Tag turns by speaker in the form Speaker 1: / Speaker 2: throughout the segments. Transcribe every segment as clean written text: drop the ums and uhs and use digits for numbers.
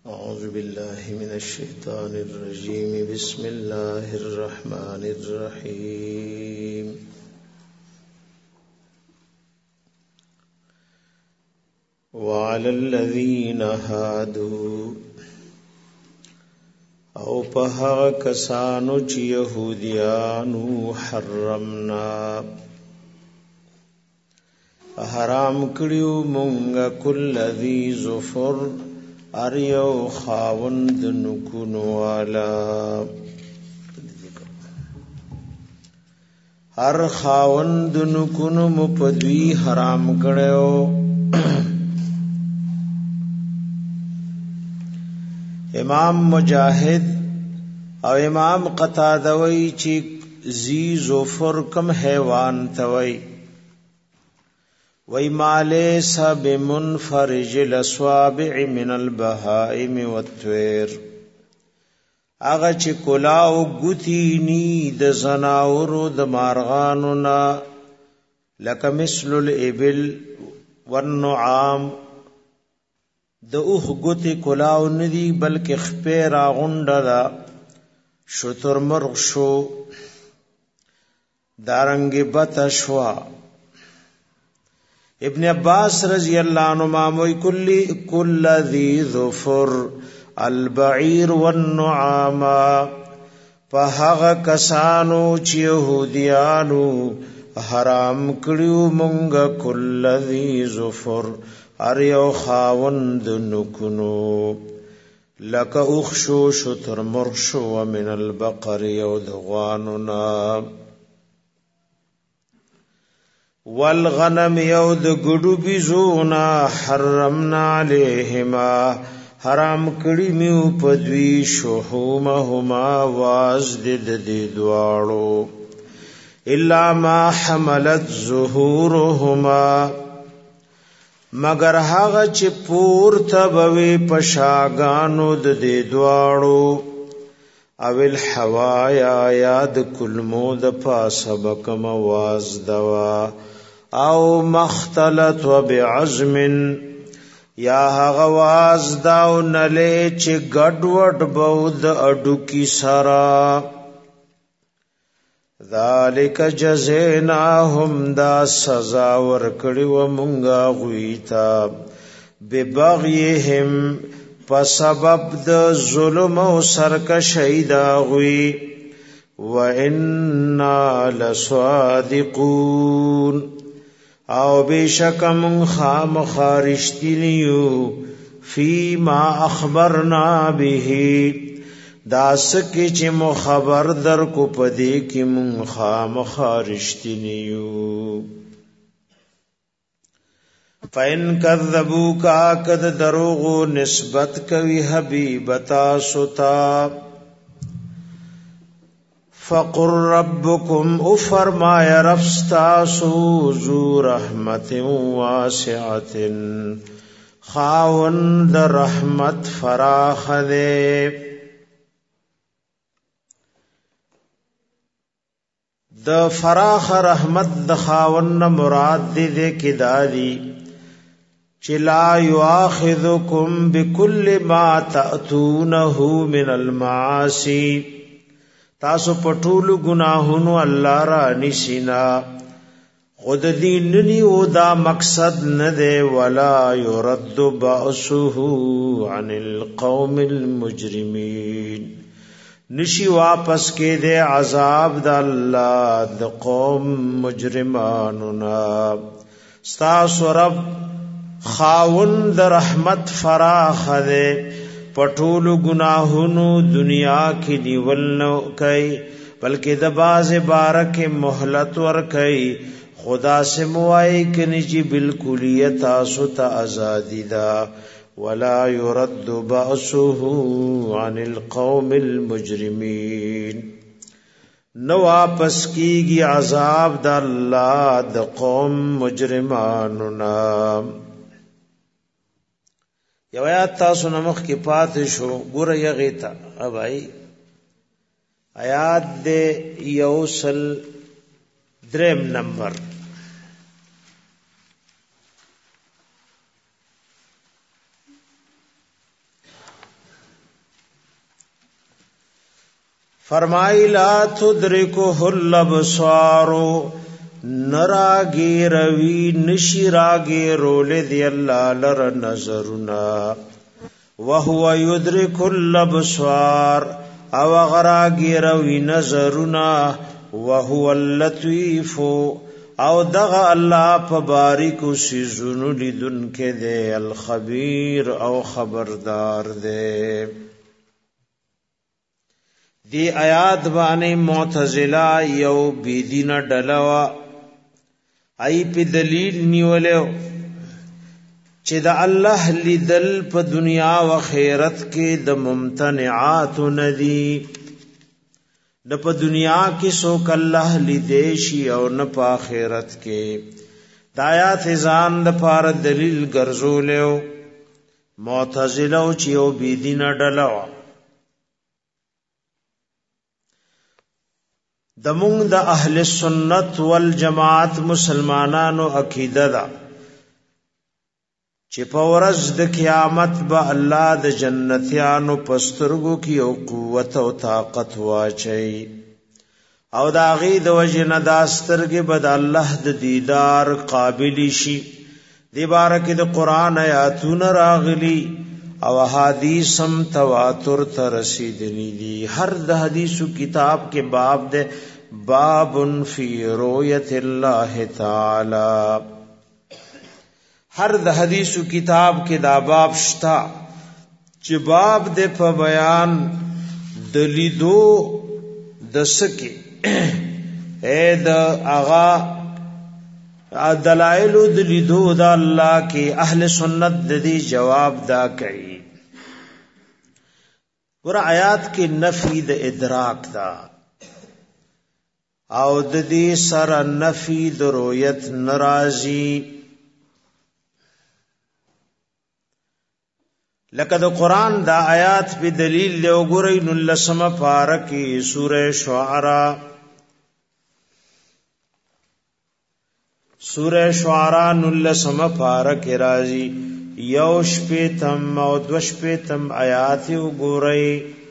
Speaker 1: أعوذ بالله من الشيطان الرجيم بسم الله الرحمن الرحيم وعلى الذين هادوا او په کسانو چې يهوديانو حرمنا حرام کړیو مونږه کل ذی ظفر اریو خاوند نکونو والا هر خاوند نکونو مپدوی حرام کړو امام مجاهد او امام قتاده وی چې ذی ظفر کم حیوان توي وی مالیس بمنفرج الاصابع من البهائم والطير اغه چې کلاو ګوتی نی د زناورو د مارغانو نا لک مثل الابل والنعام د اوخ ګوتی کلاو ندی بلکې خپې را غونډه دا شتر مرغ شو دارنګ بتشوا ابن عباس رضی اللہ عنہما موی کل ذی ظفر البعیر والنعام فهغ کسانو چی یهودیانو حرام کړیو مونږ کل ذی ظفر اریو خاوند نکونو لک اخشو شتر مرشو ومن البقر یودغواننا والغنم یود گڑو بیزونا حرمنا علیہما حرام کړی میو پدوی شحومهما وازدد دی دوارو الا ما حملت ظهورهما مگر هغه چې پورته بوي پشاګانو د دی دوارو او الحوایا یاد کلمو د پاسبک مواز دوا او مختلط و بعزم یا غواز داو نلی چې ګډوډ بود اډو کی سرا ذالک جزیناهم دا سزا ورکړی و مونږه غویتا ببغیهم په سبب د ظلم او سرکشی دا غوی و انا لصادقون او بشکم خام خارشتنیو فی ما اخبرنا به داس کی چې مو خبر در کو پدې کې مون خام خارشتنیو فین کذبوک کد دروغ نسبت کوي حبیبتا ستا فقر ربکم او فرمایا رفستاسو ذو رحمت واسعت خاوند رحمت فراخ دے د فراخ رحمت د خاوند مراد دې کې دادی چلا یواخذکم بكل ما تاتونه من المعاصی تاسو پټول گناهونو الله را نشینا خود دین نیو دا مقصد نه دی ولا يرد بأسه عن القوم المجرمين نشی واپس کې دے عذاب د الله د قوم مجرمانو نا استاسو رب خاوند رحمت فراخ دے پټول گناہونو دنیا کی نیول نو کئی بلکہ د باز بارک مہلت ور کئی خدا سے موائی کنی جی بالکلیت آسو تا ازادی دا ولا يرد بأسه عن القوم المجرمين نو واپس کیږي عذاب د الله د قوم مجرمانو نام یو آیات تاسو نمخ کې پاتې شو ګوره یغه تا ابای آیات دې یوصل دریم نمبر فرمائی لا تدرکه الابصار نراگی روی نشی راگی رول دی اللہ لر نظرنا وهو يدرك الابصار او غراگی روی نظرنا وهو اللطیف او دغ اللہ پباریکو سیزنو لیدن کے دے الخبیر او خبردار دے. دی آیات بانے معتزلہ یو بیدین ڈلوا ای پی دلیل نیولیو چې د الله لیدل په دنیا او آخرت کې د ممتنعات ندی. نه په دنیا کې څوک الله لیدې شي او نه په آخرت کې. د آیات ځان د پاره دلیل ګرځولیو معتزله او چې یو بيدینه ډله د مونږ د اهل سنت والجماعت مسلمانانو عقیده ده چې په ورځ د قیامت به الله د جنتیانو پسترګو کې او قوت او طاقت واچي او د هغې د وجې نه دا سترګې به د الله د دیدار قابل شي. دې باره کې د قرآن آیاتونه راغلي او حدیث هم تواتر ته رسیدلي دي. هر د حدیثو کتاب کې باب ده باب فی رؤیت الله تعالی. هر د حدیثو کتاب کې دا باب شتا چې باب د په بیان د لیدو د سکی اے د اغا دلائل د لیدو د الله کې اهل سنت د دې جواب دا کوي. ور آیات کې نفی د ادراک دا او د دې سره نفی د رؤیت ناراضی لکه د قرآن دا آیات په دلیل له وګورئ نو لسمه پارکی سوره شعراء نو لسمه پارک راځي یوش په تم او دوش په تم آیات وګورئ.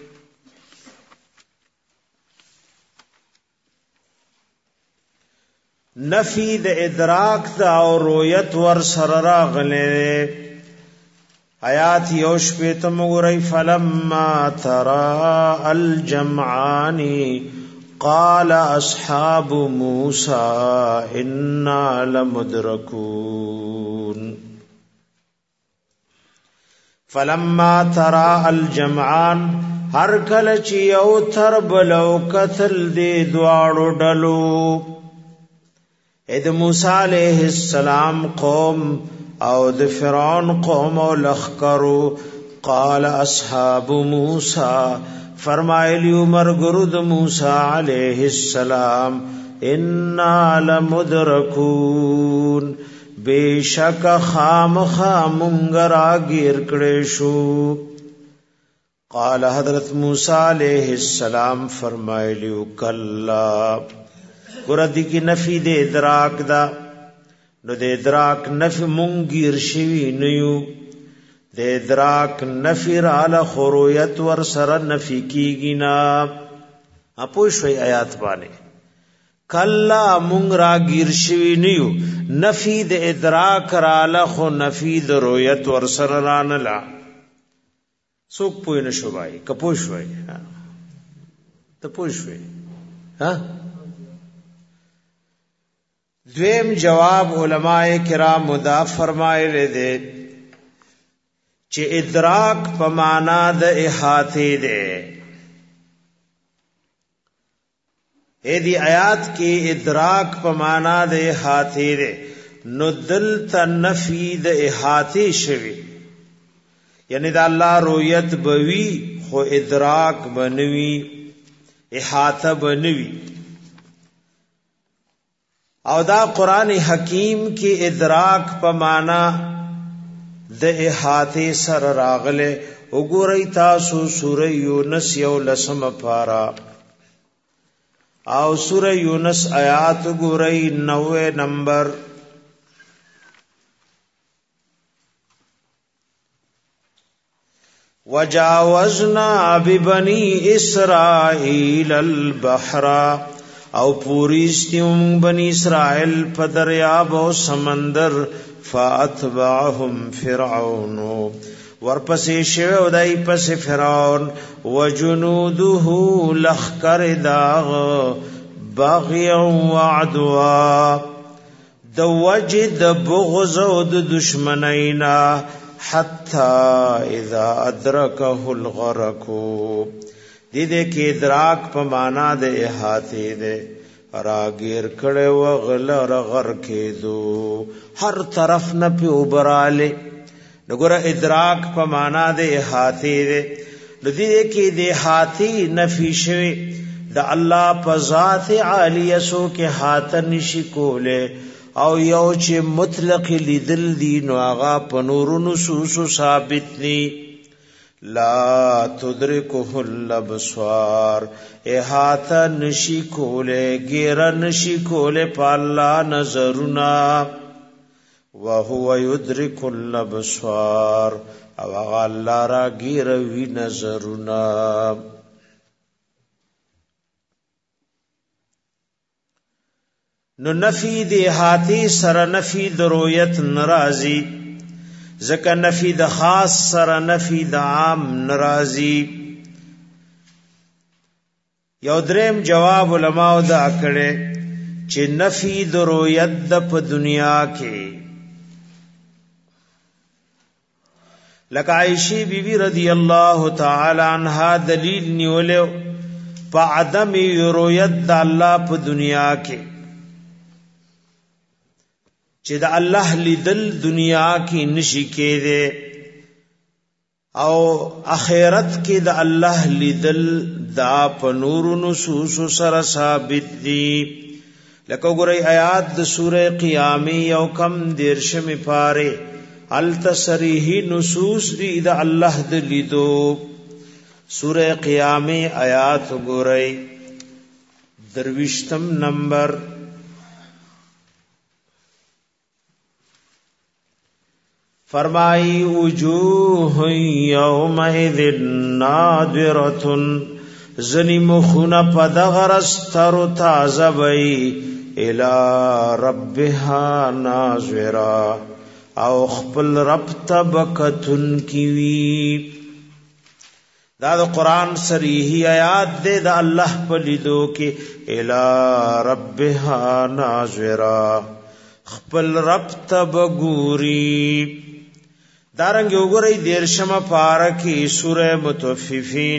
Speaker 1: نفی د ادراک دا او رؤیت ور سره راغله. آیات یوش په تم وګورئ فلما ترى الجمعان قال اصحاب موسى انا لمدركون. فلما ترى الجمعان هر کله چې یو تر بلو قتل دی دواړو ډلو د موسی علیہ السلام قوم او د فرعون قوم او لخکرو. قال اصحاب موسی فرمایلی عمر گرود موسی علیہ السلام انا لمدرکون بیشک خام خامنگرا گیر کڑے شو. قال حضرت موسی علیہ السلام فرمایلی کلا گردی کی نفی دے ادراک دا نو دے ادراک نفی منگیر شوی نیو دے ادراک نفی رالا خرویت ور سر نفی کی گینا. اپوشوی آیات بانے کلا منگ را گیر شوی نیو نفی دے ادراک رالا خو نفی دے رویت ور سر رانلا سوک پوی نشو بائی کپوشوی تپوشوی دویم جواب علماء کرام دا فرمائے لے دے چې ادراک په معنا د احاطه ده. اې دی آیات کې ادراک په معنا د احاطه ده نو دلته نفی د احاطه شوی یعنی د الله رؤیت بوي خو ادراک بنوي احاطه بنوي. او دا قرآن حکیم کې ادراک په معنا د احاطه سر راغله. وګورئ تاسو سوره یونس یو لسم پارا او سوره یونس آیات وګورئ 90 نمبر. وجاوزنا ببني اسرائيل البحر او پوریستیم بنی اسرائیل په دریاب او سمندر فاتبعهم فرعون ورپسې شو دای پس فرعون وجنوده لخر داغ بغيا وعدوا د وجد بغض او د دشمنینا حتا اذا ادركه الغرق دې کې ادراک په معنا د احاطه ده راګیر کړه وغلر غر کېدو هر طرف نه په وبراله وګوره ادراک په معنا د احاطه ده دې کې د احاطه نفي شوی د الله په ذات عالیه سو کې حات نشي کوله او یو چې مطلق لیدل دی نو هغه په نور نصوص ثابت ني لا تدركه الابصار احاطه نشي کوله غیر نشي کوله په الله نظرنا وهو يدرك الابصار او هغه الله را غیر وی نظرنا نو نفی دی احاطی سر نفی د رؤیت ناراضی ځکه نفی د خاص سر نفی د عام ناراضی یو دریم جواب علماء دا کړي چې نفی د رؤیت د په دنیا کې لکه عائشہ بیبی رضی الله تعالی عنها دلیل نیولیو په عدم رؤیت د الله په دنیا کې چې د الله لیدل دنیا کې نشي کېده او آخرت کې د الله لیدل دا په نور نصوص سره ثابت دي لکه وګورئ آیات د سوره قیامه یو کم دیرشمه پاره التصریح نصوص دی د الله د لیدو سوره قیامه آیات وګورئ درویشتم نمبر فرمائی وجوه یومئذ نادرة زنی مخون پدغرستر تازبئی الى ربها ناظرا او خپل رب تبکتن کیوی دا قرآن صریحی آیات دے دا اللہ پلیدو کے الى ربها ناظرا خپل رب تبگوری دارنګ وګورئ دیرشمه پارا کې سوره متوففین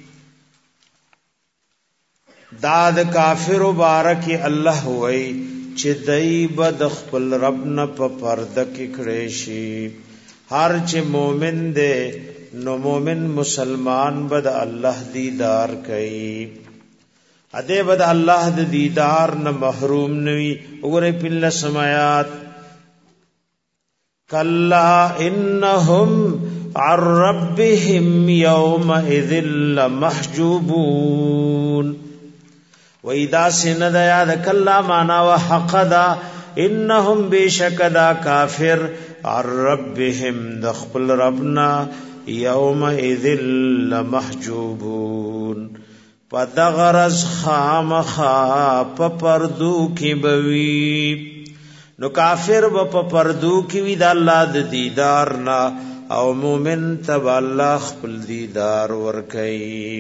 Speaker 1: داد کافر مبارک الله وای چې دای بد خپل رب نه په پرده کې کړي شي هر چې مؤمن دی نو مؤمن مسلمان بد الله دیدار کوي اده بد الله د دیدار نه محروم نوي وګورئ په سمات کلا انهم عن ربهم يومئذ لمحجوبون واذا سند یاد کلا معنا وحقدا انهم بشکدا کافر عن ربهم دخل ربنا يومئذ لمحجوبون پدغرز خامخا پردو کی بوی نو کافر په پردو کې وی د الله د دیدار نا او مومن تب الله خپل دیدار ور کوي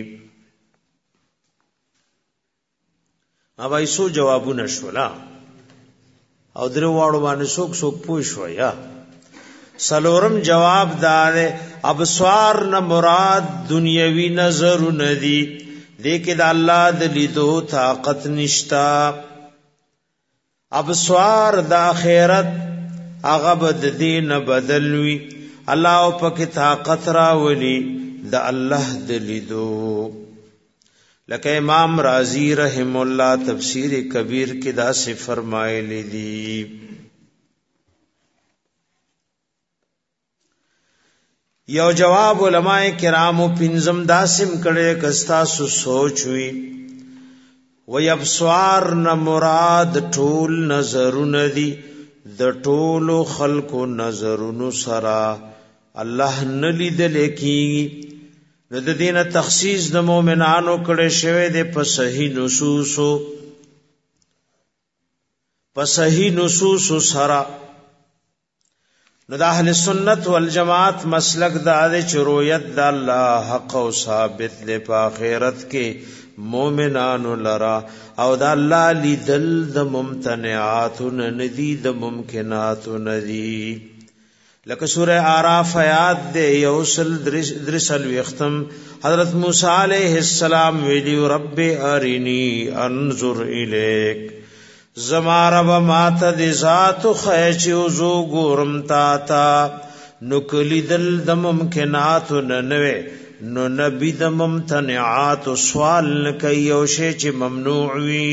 Speaker 1: اوبه ایسو جوابونه شولا او درو واړو باندې څوک پوښ ویا سلورم جواب دار ابصار نه مراد دنیوي نظر ندي لیکن د الله د لیدو طاقت نشتا ابصار د اخرت هغه بد دین بدلوي الله په کې طاقت راولي د الله د لیدو لکه امام رازی رحم الله تفسیر کبیر کې دا سے فرمایلی دي یو جواب علماء کرامو پنځم داسم کړي کستا سو سوچ وی وی ابصار نه مراد ټول نظرونه دي د ټولو خلقو نظرونو سرا الله نه لیدل کی نو د دین تخصیص د مؤمنانو کړه شوی د په صحیح نصوص سره. نو د اهل سنت والجماعت مسلک دا د چرویت د الله حق او ثابت له په آخرت کې مؤمنانو لرا او د الله لیدل د ممتنعات ندی د ممکنات ندی. لکه سورہ اعراف آیات دے یوصل درسل وختم حضرت موسی علیہ السلام ویلیو رب ارینی انظر الیک زما رب مات د ذات خیچو زو ګورم تا تا نکلی دل د ممکنات ننوي نو نبی د ممتنعات سوال کوي او شی چې ممنوع وي.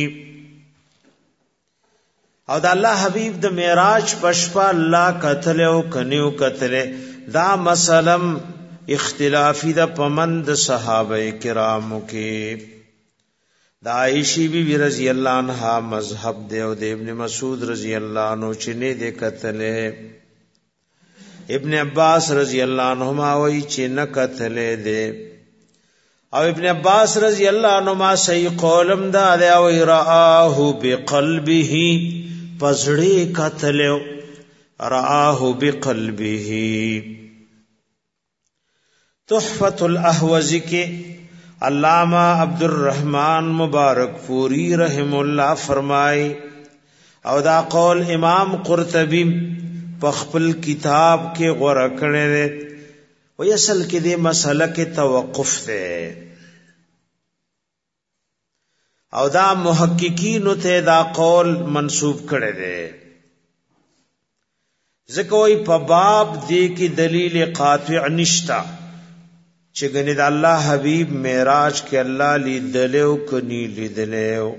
Speaker 1: او د الله حبیب د معراج پشپا الله قتل او کنیو قتل دا مسلم اختلافی د پمند صحابه کرامو کې. دا عائشہ بی بی رضی اللہ عنہا مذہب دے او دے ابن مسعود رضی اللہ عنہ چنے دے قتلے. ابن عباس رضی اللہ عنہما وی چنے قتلے دے او ابن عباس رضی اللہ عنہما صحیح قولم دا دے او رآہو بقلبه پزڑی قتلے رآہو بقلبه. تحفۃ الاحوزی کے علامہ عبد الرحمن مبارک پوری رحم اللہ فرمائے او دا قول امام قرطبی پخپل کتاب کے غور کړي دے وی اصل کې دې مسئلہ کې توقف دے او دا محققین ته دا قول منسوب کړي دے ځکه وی په باب دې کې دلیل قاطع نشتا چې ګنې د الله حبیب معراج کې الله لیدلو کني لیدلو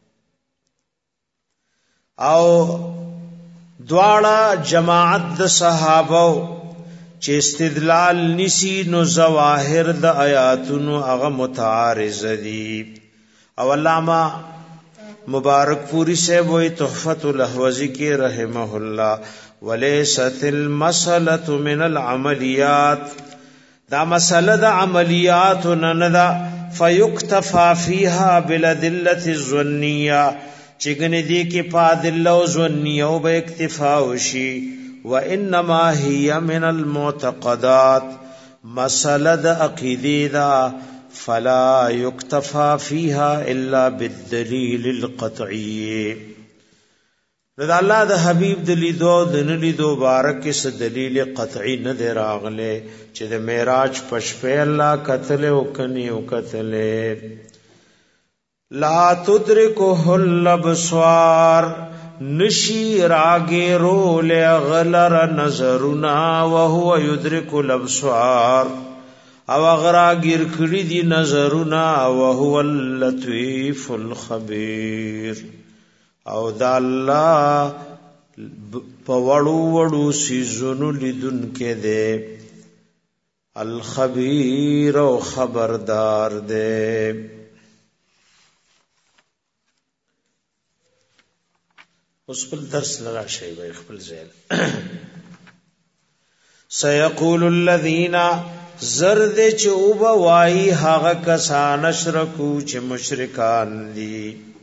Speaker 1: او دواړه جماعت د صحابه چې استدلال نسی نو ظواهر د آیاتونو هغه متعارض دي. او علامہ مبارک پوری سے وہی تحفۃ الاحوزی کے رحمہ اللہ ولیست المسألة من العملیات دا مسئلہ دا عملیات نندا فیکتفا فیها بالادلة الظنیہ چگنی دی کی پادلہ و ظنیہ و با اکتفا وشی وانما ہی من المعتقدات مسئلہ دا عقیدی دا فلا یکتفا فیها الا بالدلیل القطعی. رضا اللہ دا حبیب دلی دو دنلی دو بارک اس دلیل قطعی ندے راغلے چھ دا معراج پشپے اللہ قتلے وکنی وقتلے. لا تدرکه الابصار نشی راگے رولے غلر نظرنا وهو يدرک الابصار او اغرا گیر کړي دي نظرنا وهو اللطیف الخبیر. او دا الله په وړو وړو سيزونو لیدون کې دے الخبیر او خبردار دے. اوس خپل درس لرا شی وي خپل ځای سيقول الذين زرد چوب وای هغه کسان اشرکو چې مشرکان دي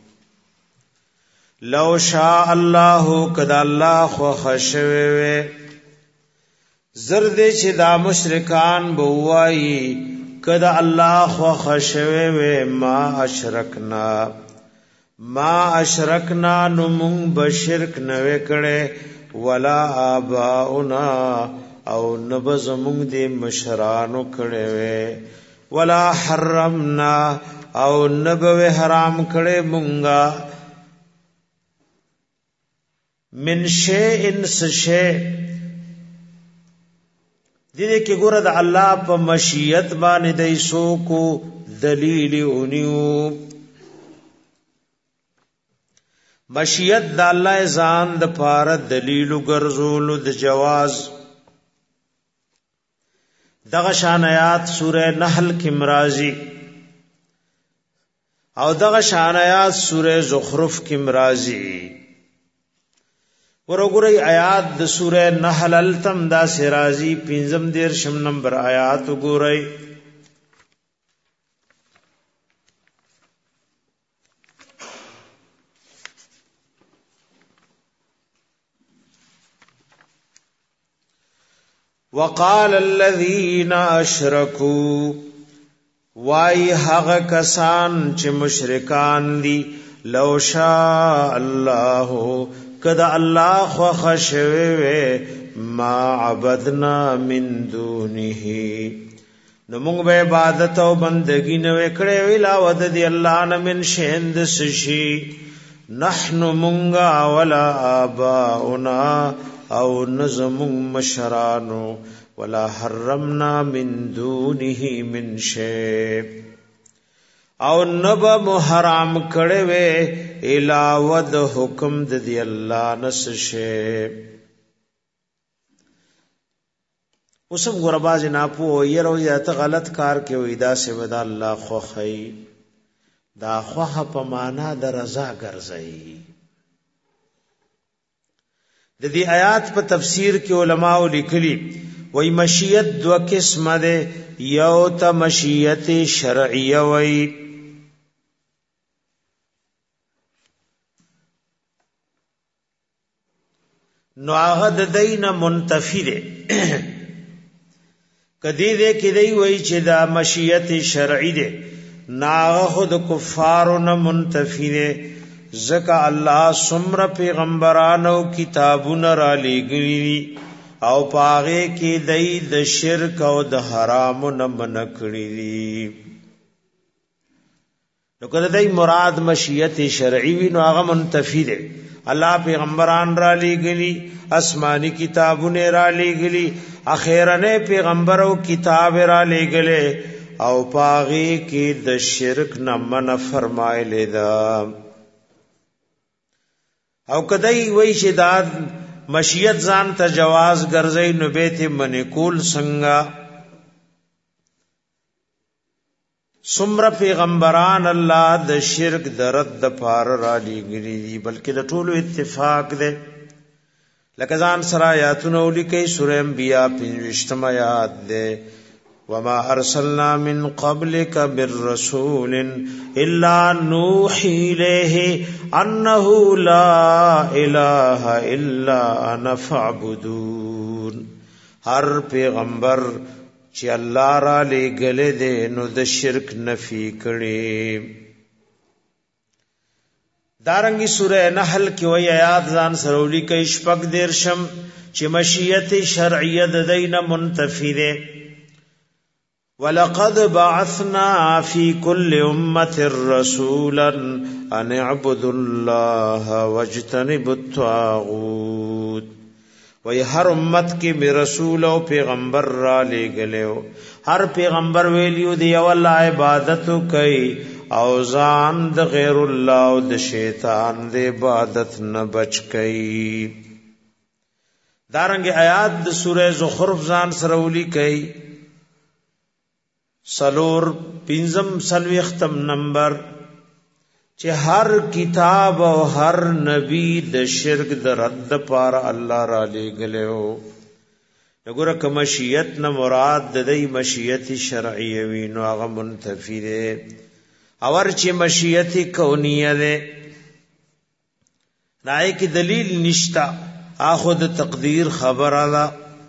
Speaker 1: لو شاء الله کدا الله خو خشوي زرد چې دا مشرکان بوای کدا الله خو خشوي ما اشرکنا نمون بشرک نوے کڑے ولا آباؤنا او نبز مونگ دے مشرانو کڑے وے ولا حرمنا او نبوے حرام کڑے مونگا من شیئن سشے دیدے کہ گورد اللہ پا مشیت بانی دیسو کو دلیل اونیو مشیت د الله ځان د پاره دلیل ګرځول د جواز دغه شان آیات سوره نحل کې مرাজি او دغه شان آیات سوره زخرف کې مرাজি ورغوري آیات د سوره نحل التم دا سرازی 15 نمبر آیات وګورئ وقال الذين اشركوا وای هغه کسان چې مشرکان دي لو شاء الله کدا الله خو خشوي ما عبدنا من دونه نو موږ به عبادت او بندگی نه وکړې ویلا ود دی الله نه من شهند سشي نحنو مونږه ولا آباؤنا او نظم مشرانو ولا حرمنا من دونه من شيء او نبا محرام کړه وې علاوه د حکم د دی الله نس شي اوسم غرباز نه پو يرو یا ته غلط کار کې وې دا سه ودا الله خو خي دا خو په معنا د رضا ګرځي د دې آیات په تفسیر کې علماء لیکلي وای مشیت دو قسمه ده یو ته مشیت شرعیه وای نو هغه د دین منتفی ده کدی دې کې دی وای چې دا مشیت شرعی ده ناغه خود کفارو نه منتفی ده زکا الله سمر پیغمبرانو کتابونه را لګوي او پاغه کې دای د شرک او د حرام نه منکړي دي نو کله دای مراد مشیت شرعی وی نو هغه منتفی ده الله پیغمبران را لګلی آسمانی کتابونه را لګلی اخیرنه پیغمبر او کتاب را لګله او پاغه کې د شرک نه من فرمایلی دا او کدی وای چې دا مشیت ځان ته جواز ګرځي نو به ته منکول څنګه سمره پیغمبران الله د شرک د رد پار را لګري دي بلکې د ټولو اتفاق ده لکه ځان سره آیاتونه ولیکي سورہ انبیاء 25 آیات ده وما ارسلنا من قبلك بالرسول الا نوحي اليه انه لا اله الا انا فاعبدون هر پیغمبر چې الله را لګلې دې نو د شرک نفي کړي دارنګي سورہ نحل کې وایي آیات ځان سرولی کې شپږ دیرشم چې مشیت شرعیه د دینه منتفی ده وَلَقَدْ بَعَثْنَا فِي كُلِّ أُمَّةٍ رَسُولًا أَنِ اعْبُدُوا اللَّهَ وَاجْتَنِبُوا الطَّاغُوتَ وی هر امت کې به رسول او پیغمبر را لګلو هر پیغمبر ویلیو دی الله عبادت کوي او ځان د غیر الله او د شیطان د عبادت نه بچ کوي دارنګ آیات د سوره زخرف ځان سره ولي کوي سلور پنځم سلوي ختم نمبر چې هر کتاب او هر نبی د شرک د رد پر الله را لګلو وګوره کوم مشیت نه مراد د دې مشیت شرعیه وی نو هغه منتفی ده اور چې مشیت کونیه ده نای کی دلیل نشتا اخو د تقدیر خبره ده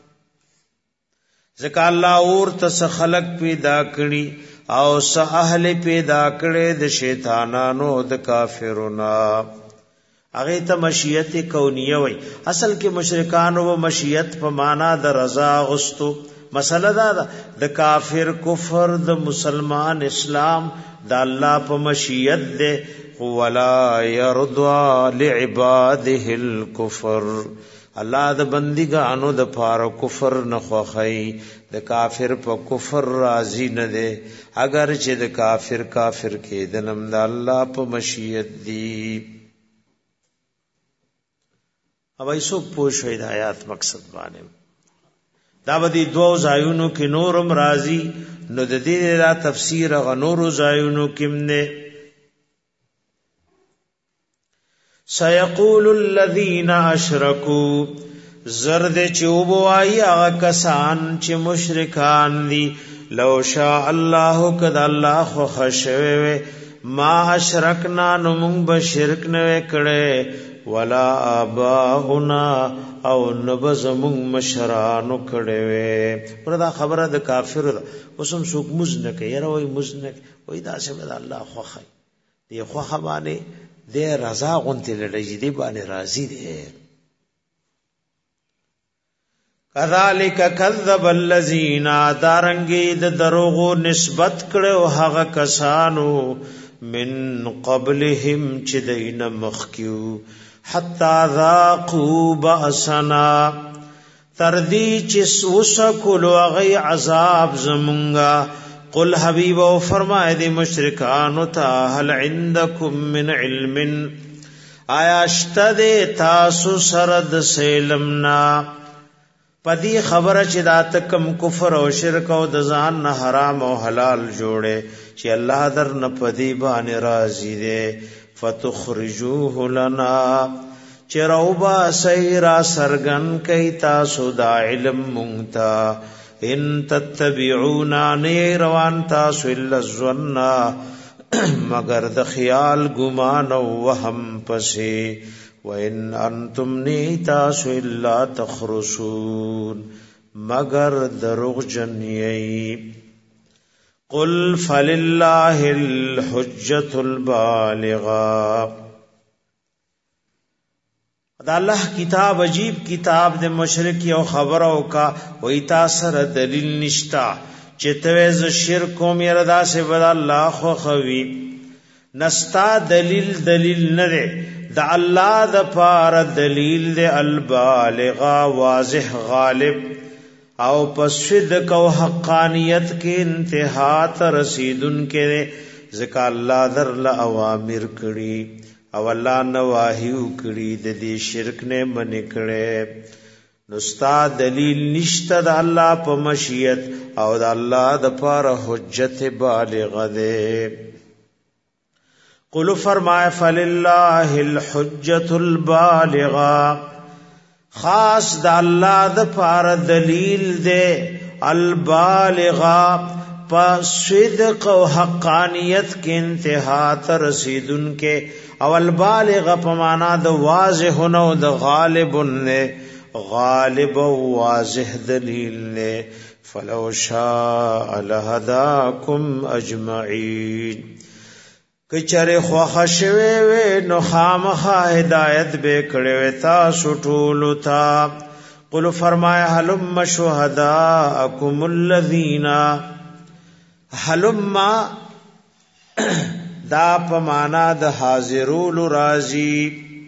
Speaker 1: ځکه الله اور تس خلق پیدا کړي او سه اهل پیدا کړي د شیطانانو د کافرونو هغه ته مشیت کونیه وای اصل کې مشرکان او مشیت په معنا د رضا غستو مسله دا د کافر کفر د مسلمان اسلام د الله په مشیت ده ولا يرضى لعباده الكفر الله د بندګانو د پاره کفر نه خوخی د کافر په کفر راضی نه ده اگر چې د کافر کې دنم د الله په مشیت دی او ایسو پوښوي د آیات مقصد باندې دا بدی دوو ځایونو کې نورم راضی نو د دې را تفسیر غ نورو ځایونو کې نه سيقول الذين اشركوا زرد چوبوای هغه کسان چې مشرکان دي لو شاء الله قد الله خو خشوي ما اشرکنا نو موږ به شرک نه کړي ولا آباؤنا او نبزمون مشرانو کړي وي. وردا خبره د کافر اوسم سوق مزنک یره وای مزنک وای دا څه د الله خوخه دی خوخه باندې د رضا غونته لړی دی باندې راضی دی. کذالک کذب الذین دارنګي د دروغو نسبت کړو هغه کسانو من قبلهم چې دین مخکیو حتا ذاقوا بأسنا تردی چې وسکلو غي عذاب زمونږه. قل حبیب او فرمائے دی مشرکان تا هل عندکم من علم آیا اشتد تاسو سرد سیلمنا پدی خبره چې دا تکم کفر او شرک او د ځان نه حرام او حلال جوړه چې الله در نه پدی باندې راضی دی. فتخرجوه لنا چروبا سیرا سرغن کئ تاسو دا علم مونتا ان تتبعونا نه روان تاسو الا الظن مگر د خیال ګمان او وهم پسې وَإِنْ أَنْتُمْ نِيْتَاسُ إِلَّا تَخْرُسُونَ مگر دروغ جنیئی. قُلْ فَلِلَّهِ الْحُجَّةُ الْبَالِغَةُ. دا اللہ کتاب عجیب کتاب دے مشرکی او خبرو کا وی تاثر دلیل نشتا چتویز شرکو میردا سے بدا اللہ خو خوی نستا دلیل نرے دا اللہ دا پار دلیل دے البالغا واضح غالب او پسفدق و حقانیت کے انتہا ترسیدن کے ذکا اللہ در لأوامر کری او اللہ نواہیو کری دی شرک نے من کرے. نستا دلیل نشتا دا اللہ پا مشیت او دا اللہ دا پار حجت بالغ دے. قلو فرمائے فللہ الحجت البالغہ خاص دا اللہ دا پار دلیل دے البالغہ پا صدق و حقانیت کے انتہا ترسیدن کے او البالغہ پا مانا دا واضح نو دا غالب نے غالب و واضح دلیل نے. فلو شاء لہداکم اجمعین کچره خوخه شوی وی نو خامخا هدایت به کړي وی تاسو ټول تا. قل فرمایا هلم شهداءکم الذین هلم دا په معنا د حاضرول راضی.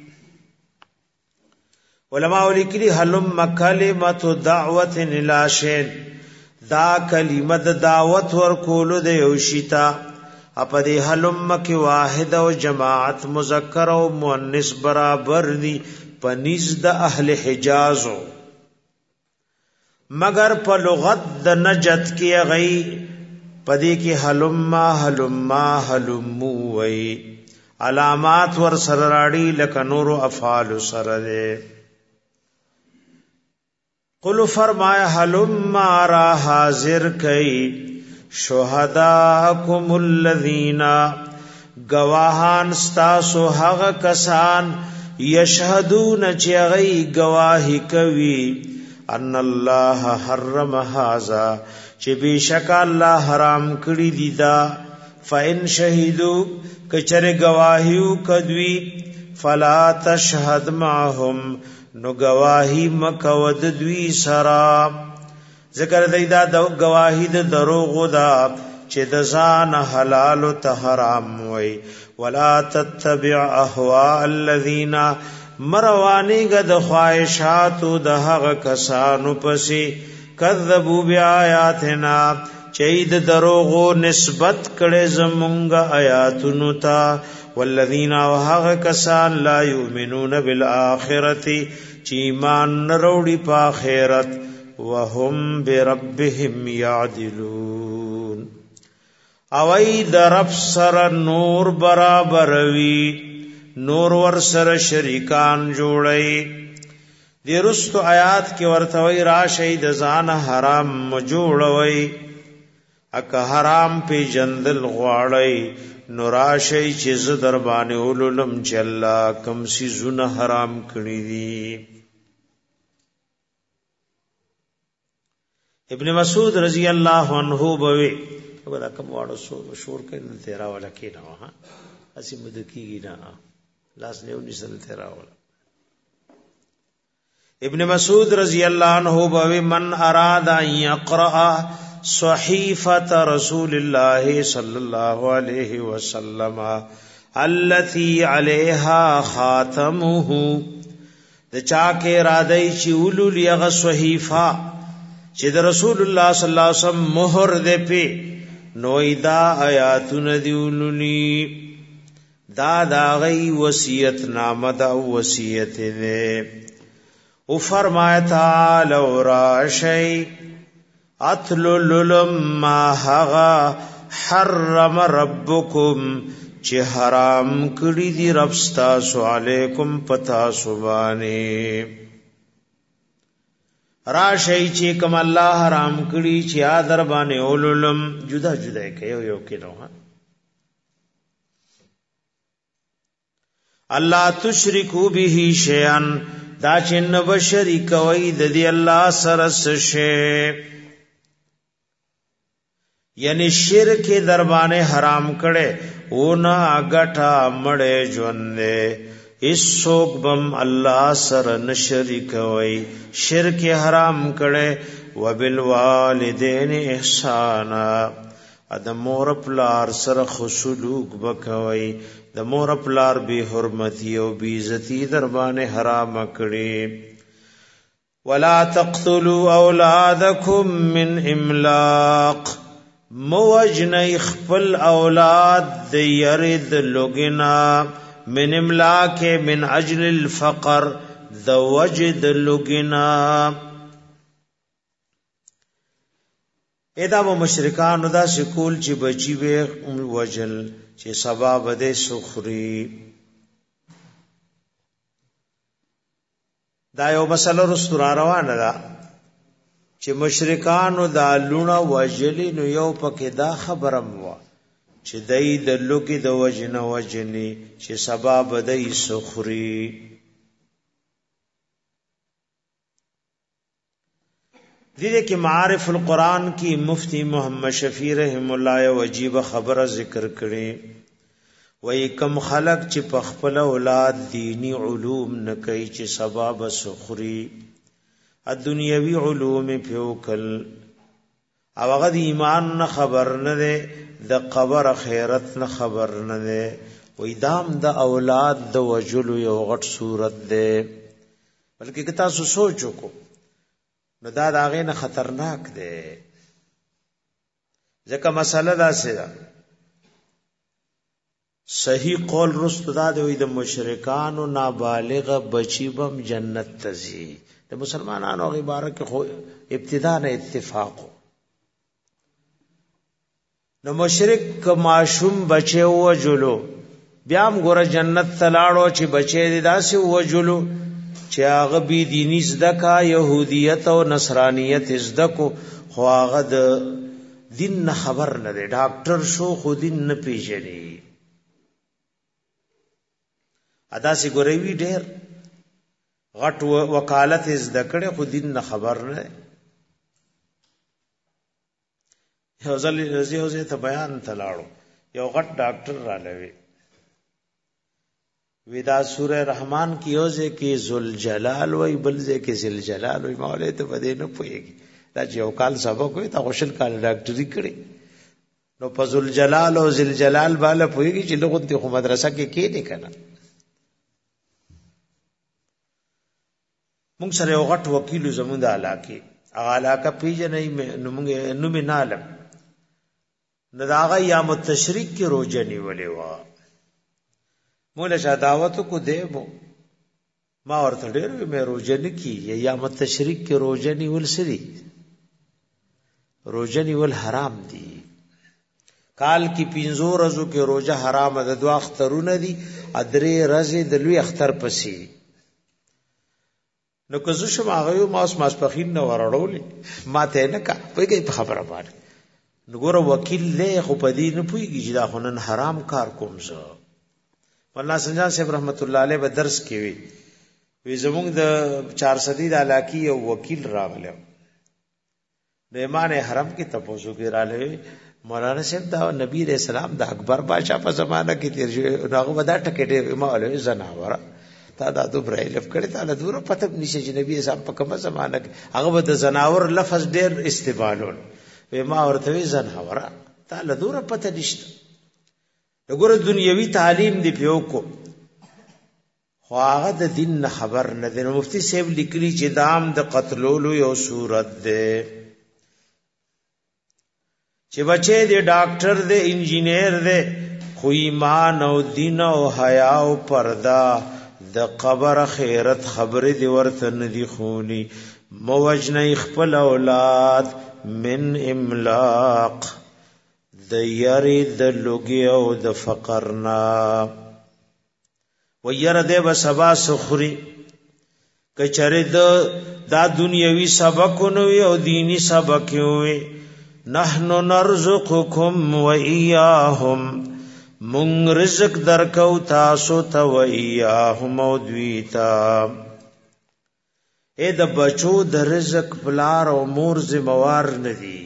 Speaker 1: علماء لیکلي هلم کلمه دعوت الی شین دا کلمه د دعوت ورکول د یوشیتا اپا دی حلم کی واحد و جماعت مذکر و مؤنث برابر دی پا نزد اہل حجازو مگر پا لغت د نجد کی غی پا دی کی حلمو وی علامات ور سرراڑی لکنور افعال سردے. قلو فرمایا حلم را حاضر کئی شهداءکم الذین گواهان ستاسو هغه کسان یشهدون چې غي گواہی کوي ان الله حرم هذا چې بشک الله حرام کړی دی دا. فإن شهدوا کچره گواہیو کدوی فلا تشهد معهم نو گواہی مکود دوی سرا. ذکر دیدا دو گواہی د دروغ دا چې د ځان حلال او ته حرام وای. ولا تتبع اهواء الذين مروانی گد خواہشات د هغه کسانو پسې کذبوا بیااتنا چې د دروغ نسبت کړي زمونږ آیاتونو ته. والذین وهغه کسان لا یؤمنون بالآخرة چې ایمان نه وروړي په آخرت وهم بربهم یعدلون اوی در رب سر نور برابر وی نور ور سر شریکان جوړی. دی رستو آیات کې ورته وی را شهید ځان حرام جوړوي اکه حرام پی جندل غواړی نو راشی چې ز در باندې ولولم چې الله کم سی زونه حرام کړی دي. ابن مسعود رضی الله عنه بوي ودا کوم واړو شور کین تیرا ولا کینا ها اسی مدکیږي نه لاس نیو نسل تیرا ولا. ابن مسعود رضی الله عنه بوي من اراد ان يقرأ صحیفة رسول الله صلی الله علیه وسلم التي عليها خاتمه د چا کې ارادای چې ولول یغه صحیفه چې د رسول الله صلی الله علیه وسلم مہر دې په نویدا آیاتونه دی ولولي دا غي وصیت نامه دا وصیت دې او فرمایا تعالی راشی اتلو للم ما هغا حرم ربکم چې حرام کړی دی رب تاسو علیکم پتا سبانی راشی چې کوم الله حرام کړی چې ادر باندې اوللم جدا جدا کوي یو کې نو الله تشرکو به شیئا دا چې نه بشری کوي د دې الله سره څه یعنی شرک دربانه حرام کړي او نا غټا مړې ژوندې اسوک بم الله سره نشریک وای شرک حرام کړي وبالوالدین احسانا ادم مور پلار سره خسلوک بکوي د مور پلار به حرمتي او بی عزتی دربانه حرام کړي. ولا تقتلوا اولادکم من املاق موجن خپل اولاد د يرد لوګنا من املاک من اجل الفقر ذ وجد لوګنا ادا و مشرکان دا سکول چې بچي به وجل چې سبب ده سخري دا یو مسله رستور روانه ده چې مشرکانو دا لونه وجلی نو یو پکې دا خبرم وا چې دای د لوګي د وجنه وجنی چې سبب دای سخري. دې کې معارف القرآن کی مفتی محمد شفیع رحم الله وجیب خبره ذکر کړي وای کم خلق چې په خپل اولاد دینی علوم نه کوي چې سبب سخري دنیوی علوم پیوکل او هغه د ایمان نه خبر نه ده د قبر خیرت نه خبر نه ده وې دام د اولاد د وجلو یو غټ صورت ده بلکې که تاسو سوچو کو نو دا هغه نه خطرناک ده ځکه مسله دا سره صحیح قول رست دا دی د مشرکانو نابالغ بچی بم جنت تزي د مسلمانانو غیباره کې خو ابتدا نه اتفاق نو مشرک معشوم بچي وجلو بیا هم ګوره جنت تلاړو چې بچي داسې وجلو چې هغه بي دیني زدکا يهوديت او نصرانيت زدکو خو هغه د دین نه خبر نه دی ډاکټر شو خو دین نه پیژني ادا سي ګوروي ډېر غټ وکالت زدکړه خو دین نه خبر نه یو ځل رضی ته بیان تلاړو یو غټ ډاکټر را لوي ودا سوره رحمان کی یوزه کې ذل جلال وای بلځه کې ذل جلال وای مولوی ته بده نه پويږي دا چې یو کال سبق وي تا خوشل کال ډاکټري کړي نو په ذل جلال او ذل جلال بالا پويږي چې لغت د مدرسه کې نه کنا مونږ سره یو غټ وکیل زموږ د علاقه علاقه پیژنې نو مونږ نو می نالم نو داغه یا متشریک کې روزه نیولې و مولا شاه دعوت کو دیبو ما ورته ډېر مې روزه نکی یا متشریک کې روزه نیول سری روزه نیول حرام دي کال کی 15 ورځو کې روزه حرام ده دوه اخترونه دي ادرې ورځې د لوی اختر پسې نو که زه شم هغه ماس پخین نه ورړولې ما ته نه کا په خبره باندې نګوره وکیل له خو پدې نه پويږي چې دا خنن حرام کار کوم زه والله سنجان صاحب رحمت الله علیه به درس کوي وی زمونږ د 400 د علاقې یو وکیل راغله د ایمان حرم کې تاسو کې رااله مولانا صاحب دا نبی رسول الله د اکبر بادشاہ په زمانہ کې تیر شو هغه ودا ټکټه مولوی زناوره تا دا دوبره علم کړی تا له دوره پته نشي چې نبی صاحب په کومه زمانہ کې هغه د زناور لفظ ډیر استعمالول و ما ورته زناوره تا له دوره پته نشته وګوره دنیوي تعلیم دی پیو کو خو هغه د دین نه خبر نه دی مفتی صاحب لیکلی چې دام د قتلولو یو صورت ده چې بچي دی ډاکټر دی انجینیر دی خو ایمان او دین او حیا او پردا د قبر خیرت خبره دی ورته ندی خونی موجنه خپل اولاد من املاق د یری د لوګي او د فقرنا و یره دی به سبا سخري کچره دا دنیوي سبقونه او دینی سبق وي نحنو نرزقکم و ایاهم من رزق درکو تاسو ته و ایاهم او دویتا اے د بچو د رزق پلار او مور ذمہوار ندي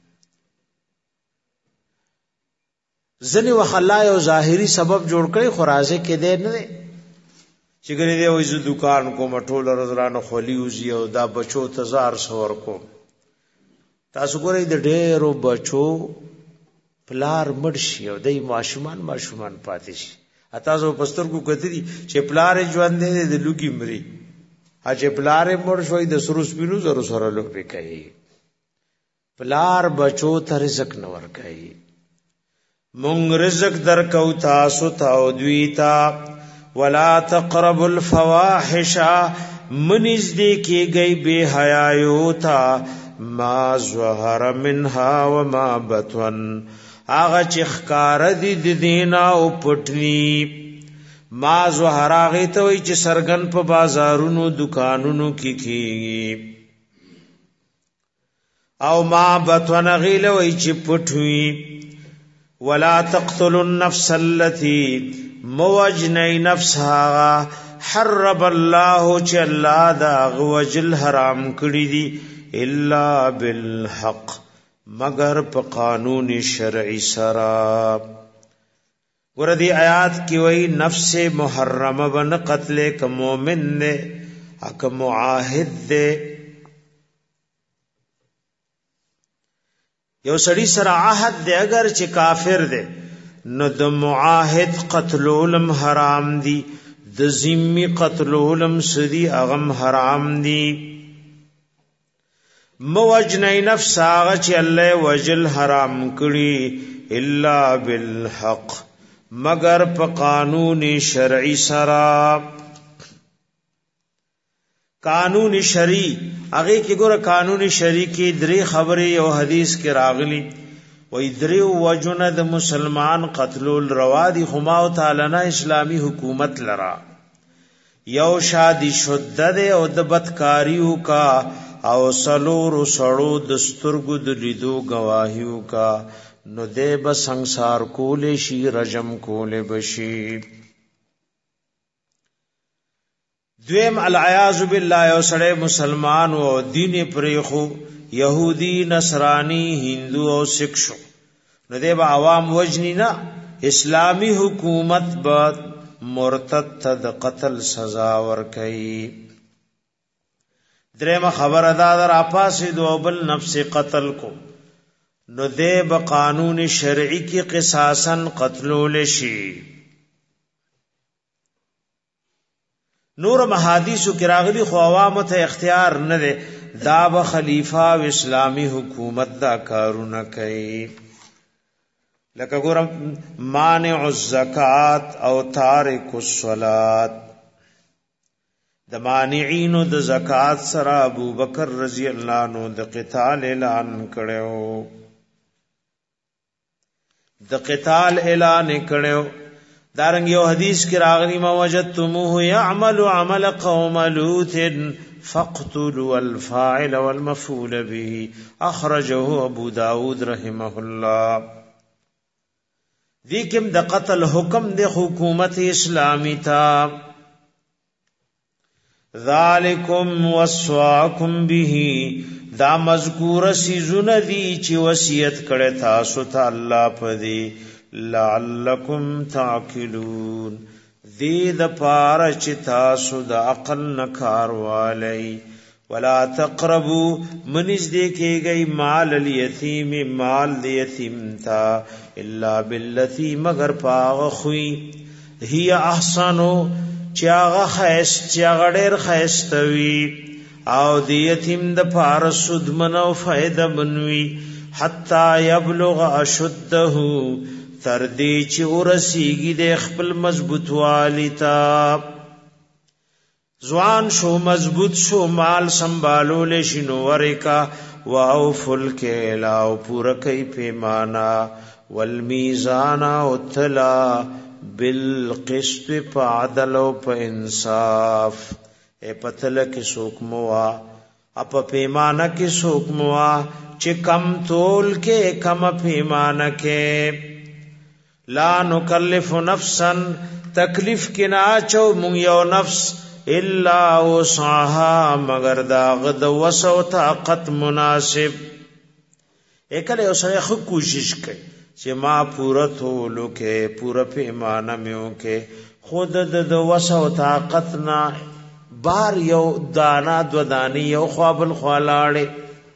Speaker 1: ځنی وخلا یو ظاهری سبب جوړ کړي خرازه کې دی نه چې ګنې دی وې ز دکان کوم ټول رضوانو خلیوزی او دا بچو تزار سور کو تاسو ګورئ د ډېرو بچو پلار مرشي او دای ماشومان پاتې شي تاسو پستر کو کتري چې پلار ژوند دی د لوګي مري چې پلار مر شوی د سروس پینو زرو سره لوګي کوي پلار بچو ته رزق نه ور کوي مونږ رزق درکو تاسو ته او دوی ته ولا تقربوا الفواحش منز دی کیږي به حیايو تا ما ظهر منها وما بطن اغه چې ښکار دي د دینا او پټنی ما ظهر هغه ته وي چې سرګن په بازارونو دکانونو کې کیږي او ما بطن غیل وي چې پټوي ولا تقتلوا النفس التي موجنی نفسها حرب الله چې الله دا غوجل حرام کړی دي الا بالحق مگر په قانون شرعي سره وردی آیات کی وئی نفس محرمه بن قتل ک مومن نے حق معاهد دے یو سړی سره عهد دی اگر چې کافر دی نو د معاهد قتلولم حرام دی د ذمی قتلولم سدی اغم حرام دی موجنی نفس آغا چی اللہ وجل حرام کری الا بالحق مگر پا قانون شرعی سرا قانون شرعی اگه کی گورا قانون شرعی کی دری خبری او حدیث کی راغلی و ادری وجن د مسلمان قتلول روا دی خماو تعالی اسلامی حکومت لرا یو شادی شدد او د بدکاریو کا او سلور سړو دسترګو د لیدو گواهیو کا نو دې به ਸੰسار کولې شي رجم کولې بشي دویم العیاذ بالله او سړی مسلمان او دین پرېخو يهودي نصراني هندو او سکھ شو نو دې به عوام وجنی نه اسلامی حکومت به مرتد ته د قتل سزا ورکړي درېم خبر ادا در اپاسې دو بل نفس قتل کو نو دې به قانون شرعي کې قصاصا قتلول شي نور محادیثو کې راغلي خو عوامو ته اختیار نه ده دا به خلیفہ او اسلامی حکومت دا کارونه کوي لکه ګورم مانع الزکات او تارک الصلات د مانعين د زکات سره ابو بکر رضی الله عنه د قتال اعلان کړو دارنګ یو حدیث کې راغلی ما وجدتموه يعمل عمل قوم لوط فاقتلوا الفاعل والمفعول به اخرجه ابو داود رحمه الله. دیکم د قتل حکم د حکومت اسلامی تا. ذالکم وصاکم به دا مذکور سیزون دی چی وصیت کړه تاسو ته الله پدی لعلکم تعقلون دی د پاره چې تاسو د عقل نکار والی. ولا تقربوا منز دی کېږي مال الیتیم مال د یتیم تا الا باللتی مگر پاغه خوی هي احسنو چاغه خیست چاغه ډیر خیستوي او د یتیم د پاره سود منو فائدہ بنوي حتا یبلغ اشده تر دې چې ورسیږي د خپل مضبوط والی تا. ځوان شو مضبوط شو مال سنبالول شنو ورکا واوفل کیلا او پورا کوي پیمانا والمیزان اتلا بالقسط فعدل او په انصاف. اے پتل کې سوک موا اپ پیمانه کې سوک موا چې کم تول کې کم پیمانه کې. لا نکلف نفسا تکلیف کې ناچو مونږ یو نفس الا وسعها مگر داغ د وسو طاقت مناسب. اکله اوسه خو کوشش کوي چې ما پورا تولو کې پورا پیمانه میو کې خود د وسو طاقت نا بار یو دانا دو دانی یو خوابل خوالاړي.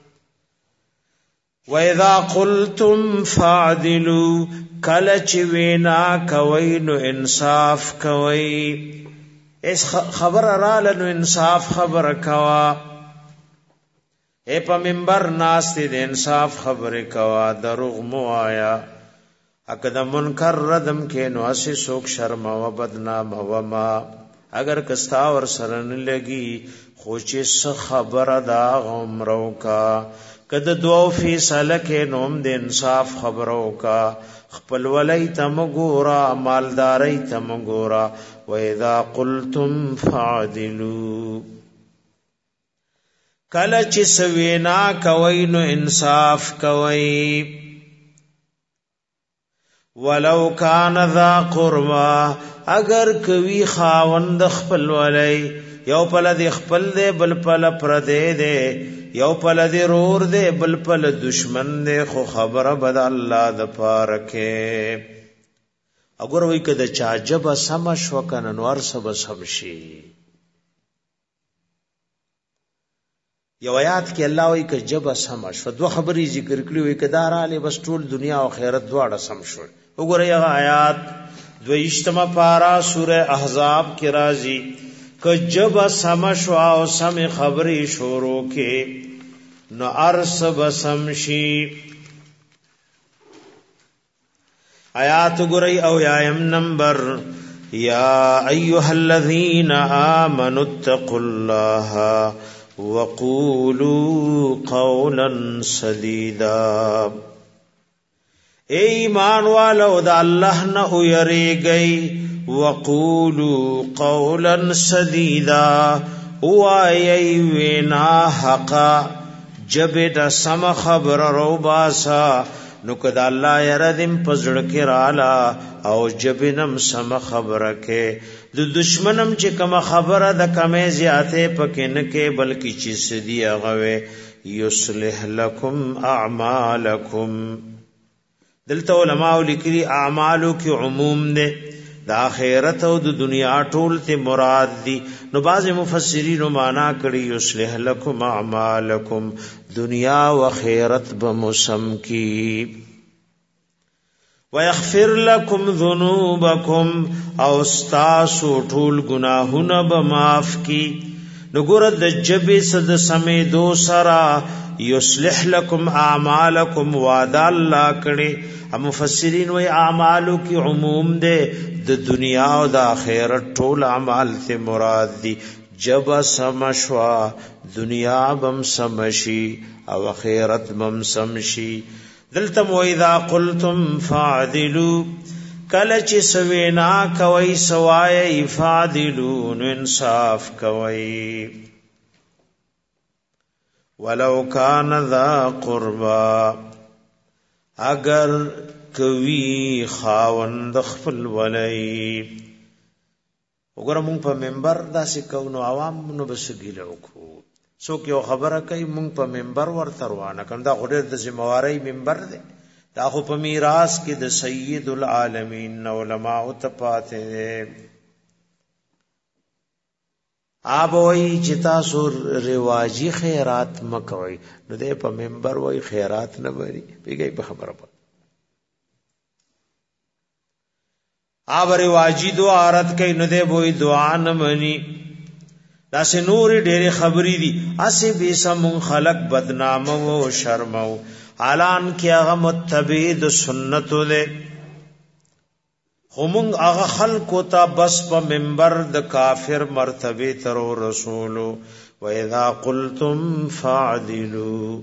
Speaker 1: وَإِذَا قُلْتُمْ فَاعْدِلُوا کله چې وینا کوي نو انصاف کوي. اس خبر رااله نو انصاف خبر کوا. اے په منبر ناس دې انصاف خبره کوا دروغ مو آیا. اکد منکر ردم کې نو اسی سوک شرم او بدنام هو ما اگر کستا ور سره نه لګي خو چې خبر دا عمرو کا کده دعا فیصله کې نوم د انصاف خبرو کا خپل ولای تم ګورا مالداري تم ګورا. واذا قلتم فعدلوا کله چې سوینا کوي نو انصاف کوي. ولو کان ذا قربا اگر کوي خاوند خپل ولای یو پل د خپل دی بل پل پر دی یو پل دی رور دی بل پل دشمن دی خو خبره بد الله د پارکه. اگر وای کده چا جب سمش وکنن ور سب سمشي. یو آیات کې الله وای ک جب سمش و دو خبرې ذکر کړی وای کدار علی بس ټول دنیا او آخرت دواړه سم شو. وګوره یو آیات 22 پارا سوره احزاب کې راځي ک جب سمش او سم خبرې شروع کې نو ارس بسمشي. آیات گرئی او یایم نمبر یا ایها الذین آمنوا اتقوا الله وقولوا قولا سدیدا. اے ایمان والو دا اللہ نہ یریږئ وقولوا قولا سدیدا وای وینا حقا جب د سم خبر رو باسا نو کدا الله يردم پزړه کې رااله او جبنم سم خبره کې د دشمنم چې کوم خبره د کمې زیاته پکې نه کې بلکې چې سدي هغه یصلح لكم اعمالکم. دلته علماء لیکلي اعمالو کې عموم ده د آخرت او د دنیا ټول ته مراد دي. نو بعض مفسرین معنا کړي یصلح لكم اعمالکم دنیا و آخرت بمسم کی ويغفر لكم ذنوبكم او استاسو ټول گناهونه بمعاف کی. نو ګور د جبې صد سمې دو سرا یصلح لكم اعمالکم وعد الله کړي. مفسرین وی اعمالو کی عموم دے د دنیا او د آخرت ټول اعمال ته مراد دي. جب سمشوا دنیا بم سمشي او آخرت بم سمشي. دلتم و اذا قلتم فعدلوا کله چې سوینا کوي سوای فعدلوا انصاف کوي. ولو کان ذا قربا اگر کوي خاوند خپل ولای. وګوره مونږ په منبر داسې کو نو عوام نو بس ګیله وکړو، څوک یو خبره کوي مونږ په منبر ورته روانه کړو، دا غوډه د ذمہواری منبر دی، دا خو په میراث کې د سید العالمین علماء او تپاته آب وای چې تاسو رواجی خیرات مکوئ، نو دې په منبر وای خیرات نه بری پیږي په خبره په آب رواجی دعا عرض کوي، نو دې وای دعا نه مني. دا سه نور ډېر خبرې دي، اسی به سم خلق بدنام او شرم او اعلان کې هغه متبع د سنت له همون هغه خلق ته بس په منبر د کافر مرتبه تر رسول و اذا قلتم فاعدلوا،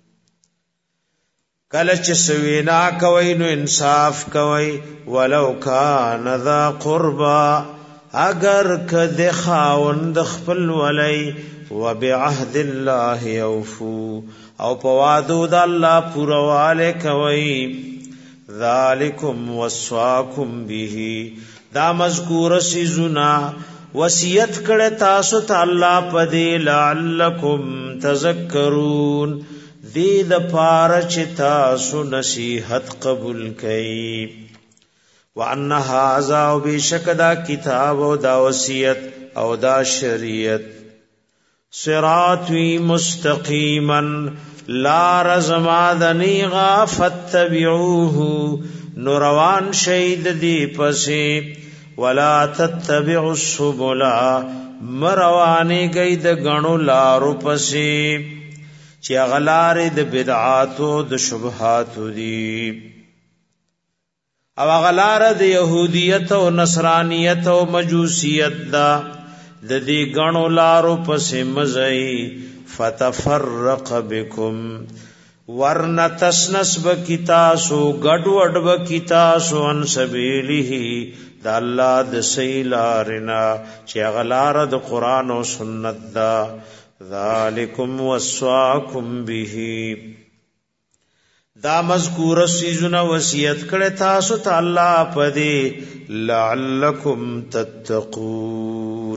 Speaker 1: کله چې سوینا کوي نو انصاف کوي، ولو کان ذا قربا اگر کده خاوند خپل ولای، وبعهد الله اوفو او په وعدو د الله پورواله کوي. ذالکم وصاکم به، دا مذکور سیزنا وصیت کړه تاسو ته الله پدې لعلکم تذکرون، دې د پاره چې تاسو نصیحت قبول کړئ. وان هذا وبشکدا کتاب او دا وصیت او دا شریعت صراط مستقیما لا رزمادنی غافتبعوه، نوروان شید دی پسی، ولا تتبعوا السبل مروانی گئی د غنو لارو پسی، چی اغلار د بدعاتو د شبهاتو دی، او اغلار د یهودیت او نصرانیت او مجوسیت دا د دی غنو لارو پسی مزئی، فتفرق بكم ورن تسنس بکتاسو گڑوڑ بکتاسو ان سبیله دا اللہ دا سیلارنا چی اغلار دا قرآن و سنت دا. ذالکم وصواکم به، دا مذکور سیزن وصیت کڑے تاسو تا اللہ پدے لعلکم تتقون،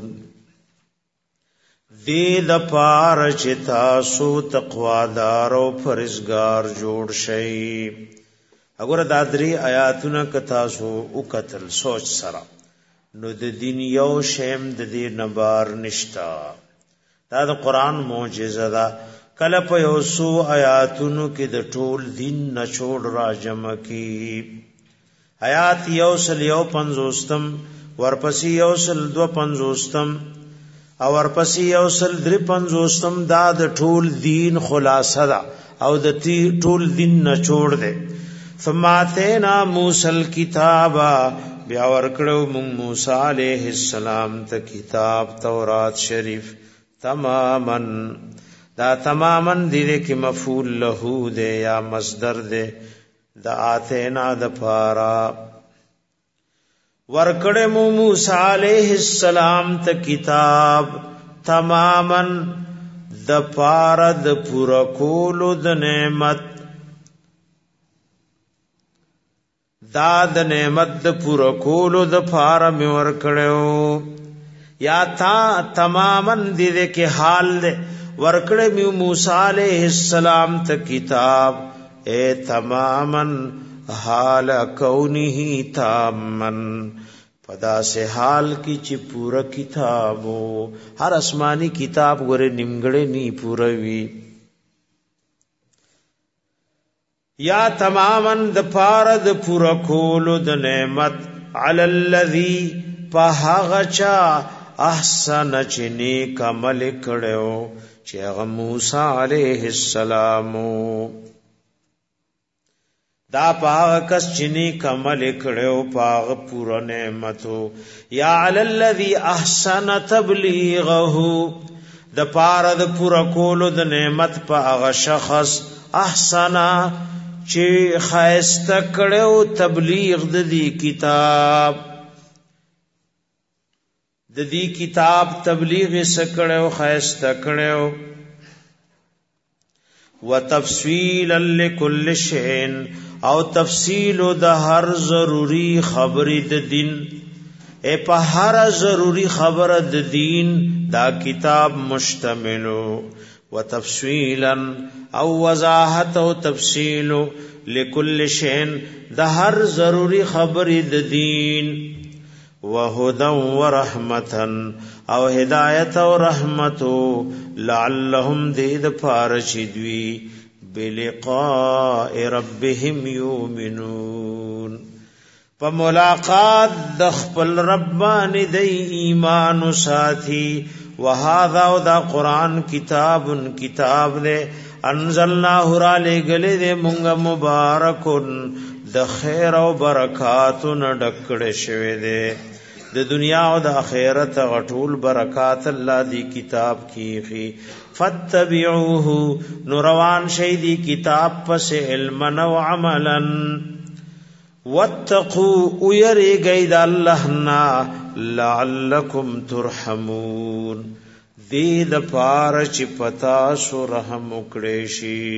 Speaker 1: دې د پاره چې تاسو تقوادار او پرهیزګار جوړ شئ. وګوره دا درې آیاتونه ک تاسو او قتل سوچ سره نو د دین یو شیم د دې نبار نشتا، دا د قران معجزه ده. کله په یو سو آیاتونو کې د ټول دین نچوړ را جمع کی. آیات یو سل یو پنځوستم، ورپسې یو سل دو پنځوستم، او ورپسې یو سل درې پنځوستم، دا د ټول دین خلاصه ده او د ټول دین نچوړ ده. ثم اتینا موسی الکتاب، بیا ورکړو موږ موسی علیہ السلام ته کتاب تورات شریف تماما، دا تماما دې کې مفعول له ده یا مصدر ده د اتینا د پارا. ورکڑے موسی علیہ السلام ته کتاب تماما د پارد پورا کولو د نعمت، دا د نعمت د پورا کولو د پارا می ورکڑیو، یا تا تماما دې کې حال دے ورکڑے موسی علیہ السلام ته کتاب اے تماما حال کونه تامن، پدا سے حال کی چی پورا کتابو، ہر اسمانی کتاب گورے نمگڑے نی پورا وی. یا تماماً د پارد پورا کولو د نعمت، علی اللذی پاہغچا احسن چنی کمل کڑیو چی اغا موسیٰ علیہ السلامو، دا پاغ کس چنی کمل کڑیو پاغ پورا نعمتو. یا علی الذی احسن تبلیغہو، دا پارد پورا کولو دا نعمت پاغ شخص احسنا چی خائست کڑیو تبلیغ دا دی کتاب، دا دی کتاب تبلیغ سکڑیو خائست کڑیو. وتفصیلا لكل شيء او تفصیل د هر ضروری خبرې د دین په هر ضروری خبره د دین دا کتاب مشتملو وتفصیلا او وضاحت او تفصیل لكل شيء د هر ضروری خبرې د دین وهدى ورحمتا او هدایت او رحمت لعلهم دید فارشدوی بلقاء ربهم یؤمنون فملاقات د خپل ربان دی ایمان ساتھی وهذا دا قرآن کتاب دے انزلناه را لګلې دې مونږ مبارکون د خیر او برکاتو نه ډکړې شوی دې د دنیا او د آخرت غټول برکات الله دی کتاب کیږي فتبعوه نوروان شیدی کتاب پس علما و عملا واتقوا يرغي د الله نا لعلکم ترحمون دې د پار چې پتا سو رحم وکړې شي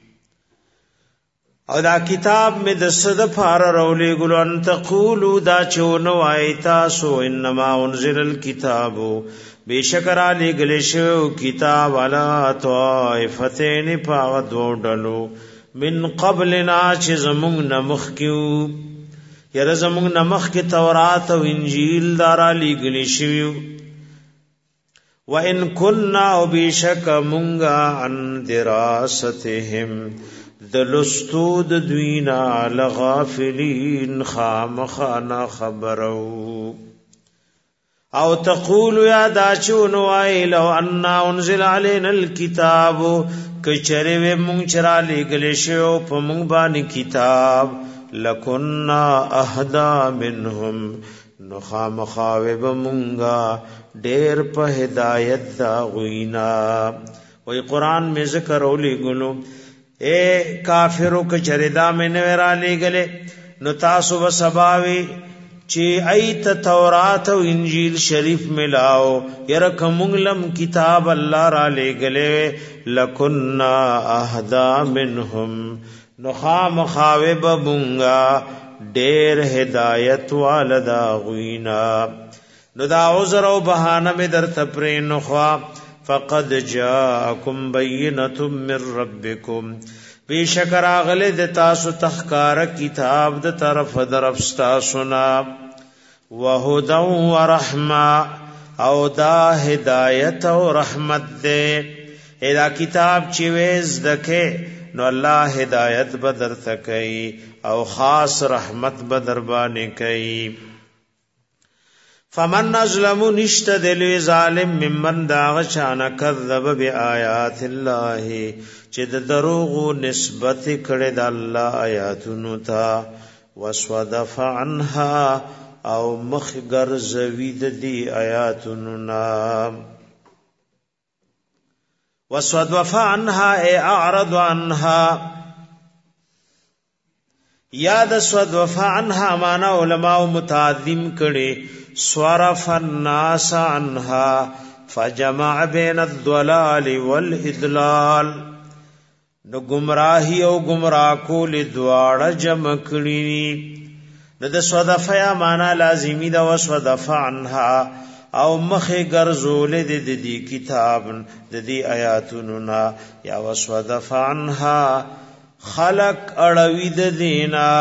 Speaker 1: او دا کتاب می د صد پار رولې ګل ان تقولوا دا چونو آیتا سو انما انزل الكتاب بیشکر علی گلیشو کتاب علا طائفتین پاغ دو ډلو من قبلنا چې زمونږ نمخ کیو یره زمونږ نمخ کې تورات او انجیل دارا لګلی شویو وان كنا وبشک مونږه عن دراستهم دلستود دوینا لغافلین خامخانا خبرو او تقول یا داچون وای لو ان انزل علينا الكتاب کچره و مونږ چرا لګل شو په مونږ باندې کتاب لکنا اهدا منهم نخامخاوب مونږه ډېر په هدایت دا غوینا وای قران می ذکر اولی ګلو اے کافرو کچره دا مې نورا لګلې نو تاسو وسباوي چې ایت تورات او انجیل شریف ملاو يرکمغلم کتاب الله را لګلې لکنا اهدا منهم نخام خاوب بونگا ډېر هدایت والدا غوینا نو دا عذر او بهانه می در تپرې نخوا فقد جاءكم بينة من ربكم بیشکر اغله د تاسو تخکار کتاب د طرف درفستا سنا وهدى ورحمه او دا هدایت او رحمت دے ادا کتاب چې وېز دکې نو الله هدایت بدر تکي او خاص رحمت بدر باندې کوي فمن ظلم نشتدل ظالم ممن داغ چانا کذب بیاات الله چې د دروغ نسبت کړي د الله آیاتونو ته وسودف عنها او مخگر زوید دی آیاتونو نا وسودف عنها ای اعرض عنها یاد سودف عنها معنا علماء متعظم کړي صرف الناس عنها فجمع بين الضلال والاضلال نو گمراهی او گمراه کول دواړه جمع کړي د صدفه یا معنا لازمی دا وسودف عنها او مخه ګرځول د دې کتاب د دې آیاتونو نا یا وسودف عنها خلق اړوي د دینا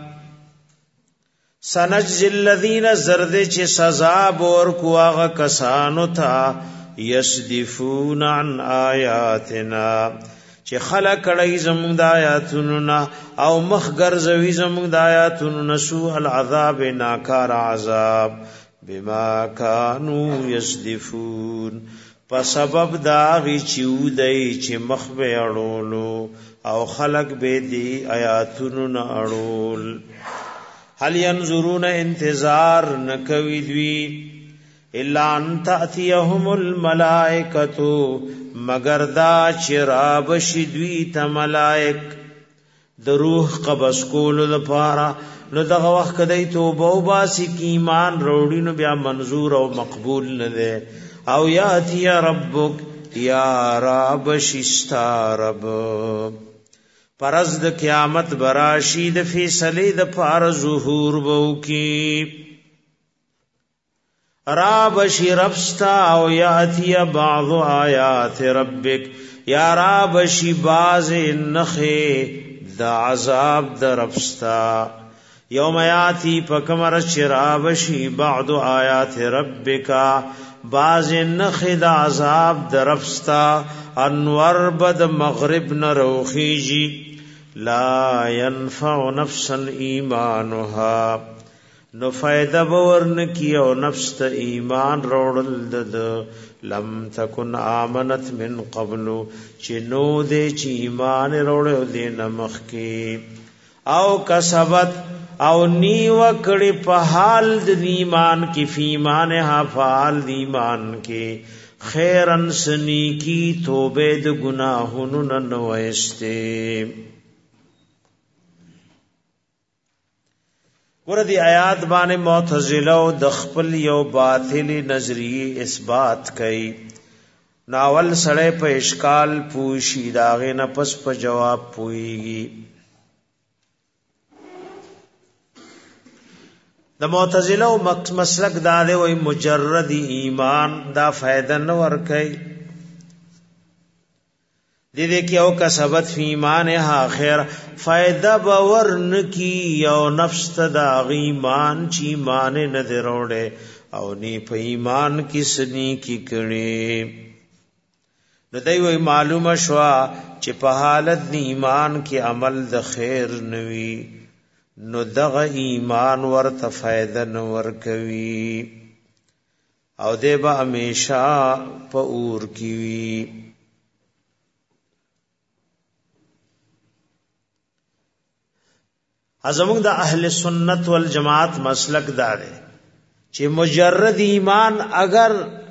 Speaker 1: سنجزی الذین زرد چه سزا بور کواغ کسانو تا یصدفون عن آیاتنا چه خلق کڑی زمونگ دا آیاتونونا او مخگر زوی زمونگ دا آیاتونونا سوء العذاب ناکار عذاب بما کانو یصدفون پا سبب داغی چیو دی چه مخ بے اڑولو او خلق بے دی آیاتونونا اڑول هل ينظرون انتظار نکوي دوی الا ان تاتيهم الملائکه مگر دا چراب شدوی ته ملائک د روح قبض کول لپاره نو دغه وخت کدی توبه او باسی کی ایمان وروړي نو بیا منظور او مقبول نه ده او یاتی ربک یا رب شستا رب پرز د قیامت براشی د فیصله د پار ظهور بو کی رب شی ربستا او یاتی بعض آیات ربک یا رب شی باز نخه د عذاب د ربستا یوم یاتی پکمر شراب شی بعض آیات ربک باز نخد عذاب درفستا انور بد مغرب نروخیجی لا ينفع نفسا ایمانها نو فائدہ بورن کیو نفس تا ایمان روڑل دد لم تکن آمنت من قبلو چنو دے چی ایمان روڑو دے نمخ کی او کسبت او نیو کڑی پا حال د ایمان کی فی ایمانها فعال د ایمان کی خیرن سنی کی توبه د گناہونو ننویستے وردی آیات بانے معتزلہ د خپل یو باطل نظریه اثبات کئی ناول سڑے پا اشکال پوشی داغے نپس پا جواب پوئیگی د معتزله او مسلک دا دی وای مجرد ایمان دا فائدہ نه ور کوي دې کې او کسبت فی ایمانها خیر فائدہ باور نه کی او نفس ته دا ایمان چې ایمان نه دروړي او نی په ایمان کې سني کې کړي نو دوی وای معلومه شوا چې په حالت د ایمان کې عمل د خیر نوي نو دغه ایمان ورته فائدہ نور کوي او دې به همیشه په اور کې وي ازمون د اهل سنت والجماعت مسلک دا دی چې مجرد ایمان اگر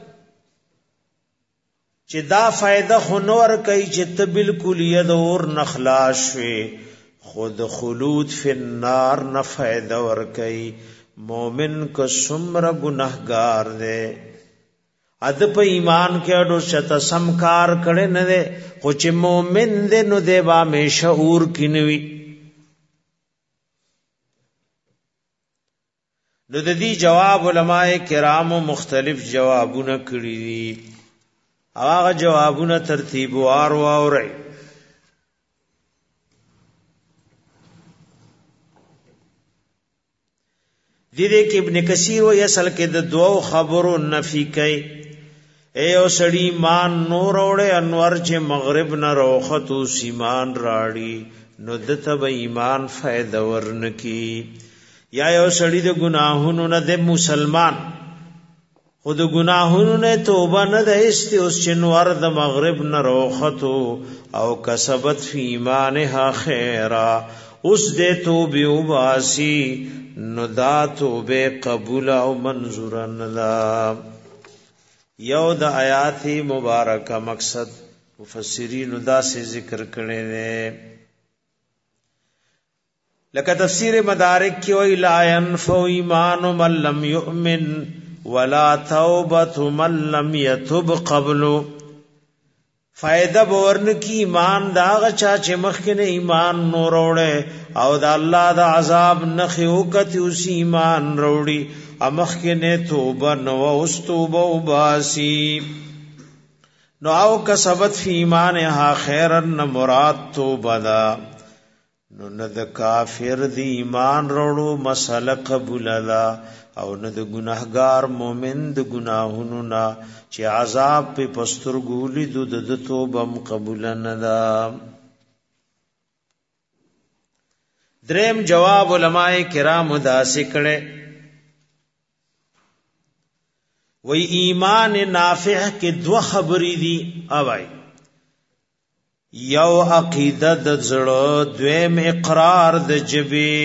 Speaker 1: چې دا فائدہ خنور کوي چې ته بالکل ید اور نخلاص شوي خود خلود فی النار نہ فائدہ ور کئی مومن کو سمر گنہگار دے ادب ایمان کے اڈو شت سمکار کڑے نہ دے خوچ مومن دے نو دے با میں شعور کینوی نو دی جواب علماء کرام مختلف جوابونه کړی دي هغه جوابونه ترتیب وار واوري دیدے کہ ابن کثیر و یسل کے دو خبرو نفی کئی اے او سڑی مان نور اوڑے انور چے مغرب نہ روختو سیمان راڑی نو دتب ایمان فائدہ ورن کی یا او سڑی د گناہونو نہ دے مسلمان خود گناہونو نے توبہ نہ دے استی اس چنور د مغرب نہ روختو او کسبت فی ایمانها خیرا اس دے توبی باسی نو دا توبه قبول او منظور ندا یو د آیات مبارکه مقصد مفسرین دا سے ذکر کړي نے لکه تفسیر مدارک کی وی لا ينفع ایمان من لم يؤمن ولا توبه من لم يتب قبل فائدہ بورن کی ایمان دا غچا چې مخکنه ایمان نور وړه او دا الله دا عذاب نخیو کتی اس ایمان روڑی امخکنه توبه نو اوس توبه وباسی نو او کسبت فی ایمانها خیرن مراد توبه دا نو ند کافر دی ایمان روڑو مسئله قبول دا او ند گناہگار مومن د گناہونو نا چې عذاب په پستر ګولی د توبه قبول نه دا دریم جواب علماء کرام دا سکڑے وی ایمان نافع کے دو خبری دی اوائی یو عقیدہ د زړه دویم اقرار د جبی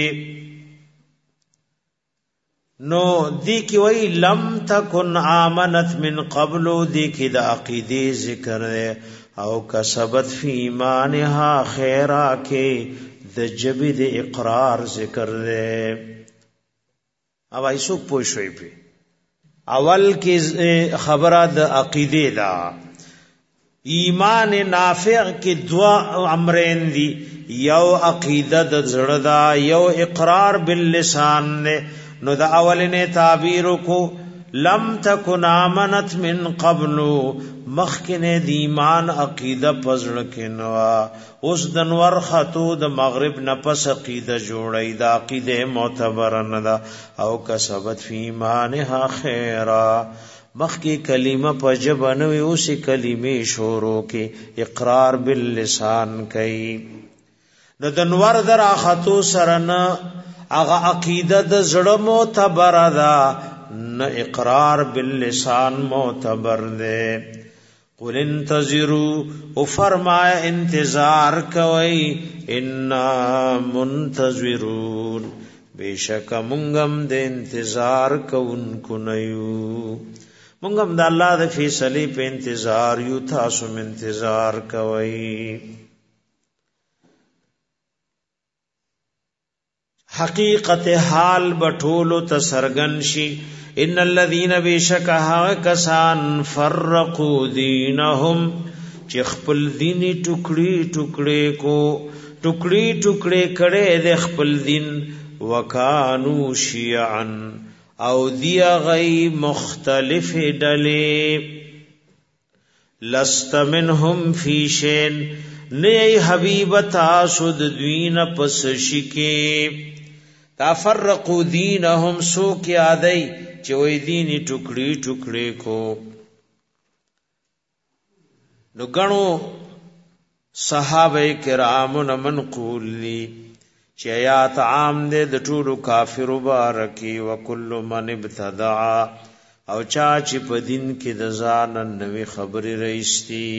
Speaker 1: نو دی کی وی لم تکن آمنت من قبل دی کی د عقیدی ذکر او کسبت فی ایمانها خیرا کے د جبی د اقرار ذکر دے او ایسو پوشوی پی اول کی خبره د عقیده دا ایمان نافع کی دوا امرین دی، یو عقیده د زړه دا، یو اقرار باللسان نے. نو دا اولنے تعبیر کو لم تکن آمنت من قبل، مخکنے دی ایمان عقیده پزړه کې نوا، اوس د نور خطو د مغرب نفس عقیده جوړی، دا عقیده معتبر نه ده. او کسبت فی ایمانها خیرا، مخکی کلمه په جبه نوی، اوسی کلمه شروع کې اقرار باللسان کئی. نو د نور در خطو سرنا اغا عقیده د زړه معتبر ده، نه اقرار باللسان معتبر ده. قل انتظروا، او فرمایا انتظار کوئی، انا منتظرون، بیشک منگم د انتظار کوونکو نیو. منگم دا اللہ دا فیصلی پہ انتظار یو، تاسم انتظار کوئی. حقیقت حال بٹولو تسرگنشی. ان الذین بیشکها کسان فرقوا دینهم، چی خپل دینی ٹکڑی ٹکڑے کو، ٹکڑی ٹکڑے کڑے دے خپل دین، وکانو شیعن، او دیا غی مختلف ڈلے. لست منهم فی شین، نئی حبیب تاسو دوین پس شکے. تفرقوا دینهم سو کی آدئی چوئی دینی ٹکڑی ٹکڑے کو. نو گنو صحابہ کرام منقول لی چی آیات عام دے د ټولو کافر بارکی، وکل من ابتدعا، او چاچی پا دین کی دزانن نوی خبری رئیستی.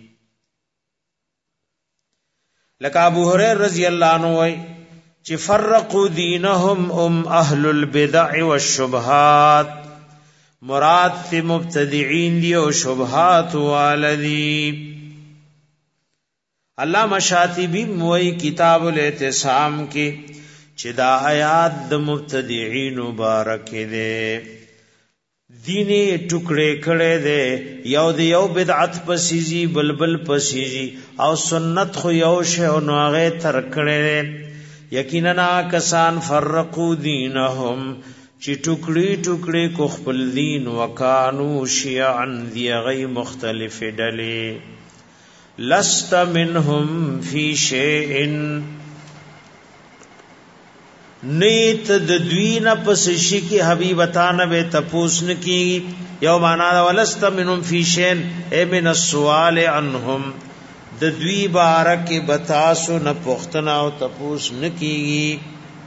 Speaker 1: لکا ابو حریر رضی اللہ عنہ وی چی فرقوا دینهم اہل البدع والشبہات، مراد تی مبتدعین دی و شبہات والدی. علامہ شاطبی موئی کتاب الاعتصام کی چی دا آیات دا مبتدعین مبارک دے، دینی ٹکڑے کڑے دے، یو دی یو بدعت پسیزی بلبل پسیزی، او سنت خو یو شے نو آغے ترکڑے دے. یقیناً کسان فرقو دینہم چی ٹکڑی ٹکڑی کو خپل دین، وکانو شیعن دی غی مختلف ڈلے. لست منهم فی شیئن، نیت دوین پس شکی حبیبتان بے تپوسن کی. یو مانا دا ولست منهم فی شیئن اے من السوال عنہم، دوی بارک بتاسو نہ پختنا و تپوس نکیگی.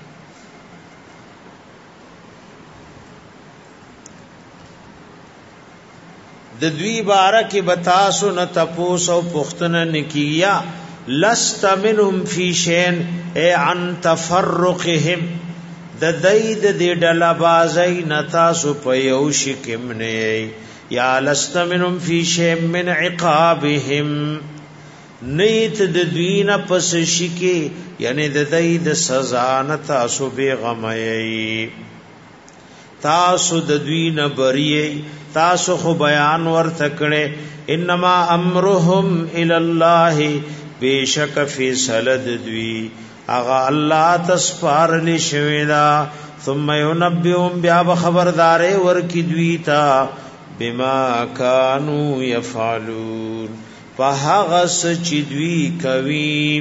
Speaker 1: دوی بارک بتاسو نہ تپوس و پختنا نکیگیا. لست منهم فی شین اے عن تفرقهم، دید دی ڈلا بازی نتاسو پیوش کمنے. یا لست منهم فی شین من عقابهم، نیت د دوین پس شکی، یعنی د دید سزا تاسو بے غمی. تاسو د دوین بری، تاسو خو بیان ور تکڑے. انما امرهم الاللہ، بے شک فیصل د دوی اغا اللہ تسپارلی شویدا. ثم ینبئهم، بیا بخبردارے ور کی دویتا، بما کانوا یفعلون، فہغس چدوی کوی.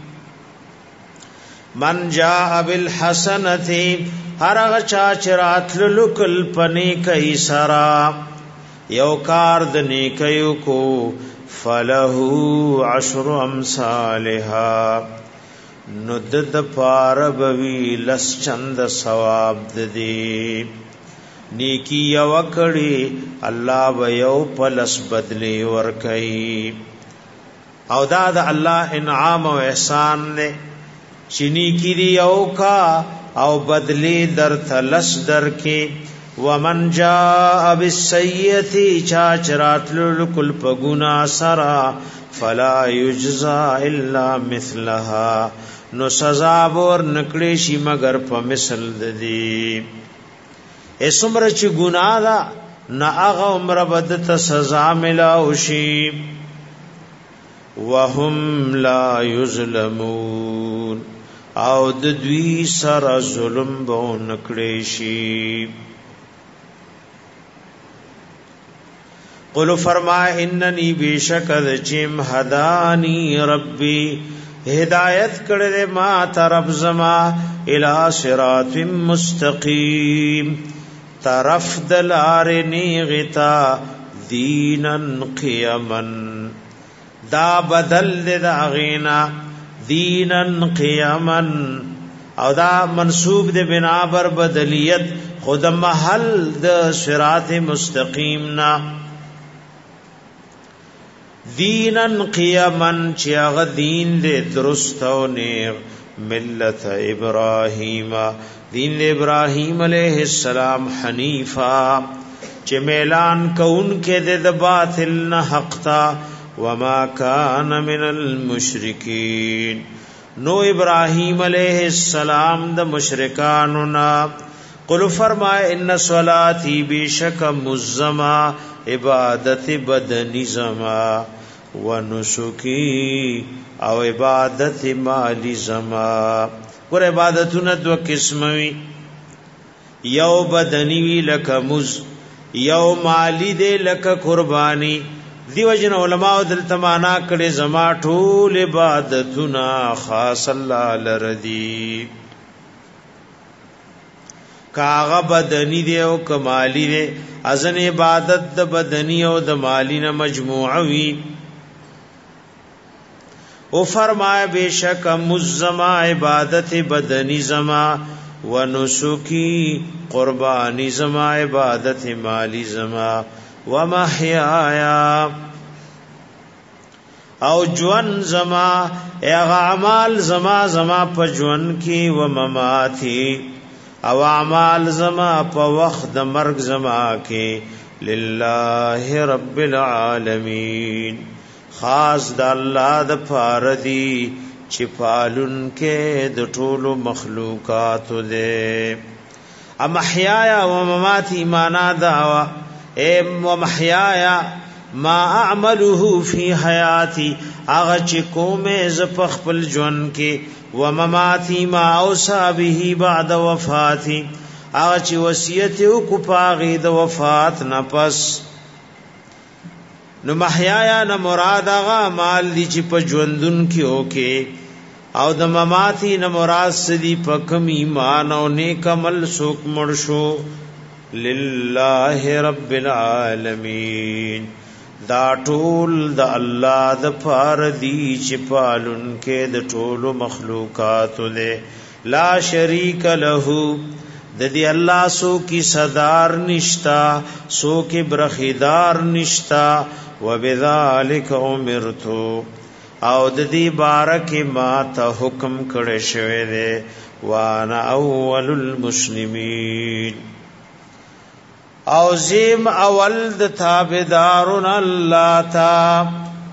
Speaker 1: من جاء بالحسنتی، ہر غچا چرات لکل پنی کئی سرا، یو کارد نیکیو کو، فلہو عشر امثالها، ندد پاربوی لس چند ثواب ددی. نیکی یو کڑی اللہ بیو پلس بدلی ورکی. او دا اللہ انعام و احسان نے، چی نیکی دی یو کا او بدلی در تلس در کی. ومن جاء بالسیئتی، چاچرات لکل پگنا سرا، فلا یجزا الا مثلها، نو سزا بور نکڑیشی مگر پا مثل دی. اس عمر چی گناہ دا نا اغا عمر بدت سزا ملاوشی. وهم لا یظلمون او د دوی سره ظلم به نکړي شي. قل فرما اننی بیشکد چم هدانی ربی ہدایت کړه ما طرف زما الی صراط مستقیم طرف دلار نیغتا دینن قیمن دا بدل دا غینا دینن قیمن او دا منصوب دے بنا بر بدلیت خود محل د صراط مستقیم نا دینن قیمن چیاغ دین دے درست و نیغ ملت ابراہیم دین ابراہیم علیہ السلام حنیفا چه میلان کون کے دے د باطل نہ حق تا وما کان من المشرکین نو ابراہیم علیہ السلام د مشرکاننا. قل فرمائے ان صلاتی بیشک مزما عبادت بدنی زما ونسکی او عبادت مالی زما. ور عبادتونه دو قسموی یو بدنی وی لک مز یو مالی دے لک قربانی. دیو جن علماء دلته معنا کړي زما ټول عبادتونه خاص الله لردی کاغه بدنی دی او کمالی دی ازن عبادت د بدنی او د مالی نه مجموعوي. او فرمایا بیشک مزما عبادت بدنی زما ونسکی قربانی زما عبادت مالی زما ومحیایا او جون زما اعمال زما په جون کی ومماتی او اعمال زما په وخت د مرگ زما کی لله رب العالمین خاص د الله د فاردی چې پالون کې د ټولو مخلوقات دې. امحیایا ومماتی معنا دا ومحیایا ما اعمله فی حیاتی اغه چې کومه ز په خپل ژوند کې ومماتی ما اوصى به بعد وفاتی اغه چې وصیت وکړ پاغي د وفات نه پس. نو محیایا نه مراد هغه مال دي چې په ژوندون کې اوکه او د مماتی نه مراد سدي په کم ایمان او نیک عمل سوک مرشو لله رب العالمین دا ټول د الله د پاره دی چې پالون کې د ټولو مخلوقات له لا شریک له د دې الله سو کی صدر نشتا سو کی برخیدار نشتا وبذالک امرتو او د دې بارک ما ته حکم کړی شوی دی وانا اول المسلمین او زیم اول د تابعدارون الله تا.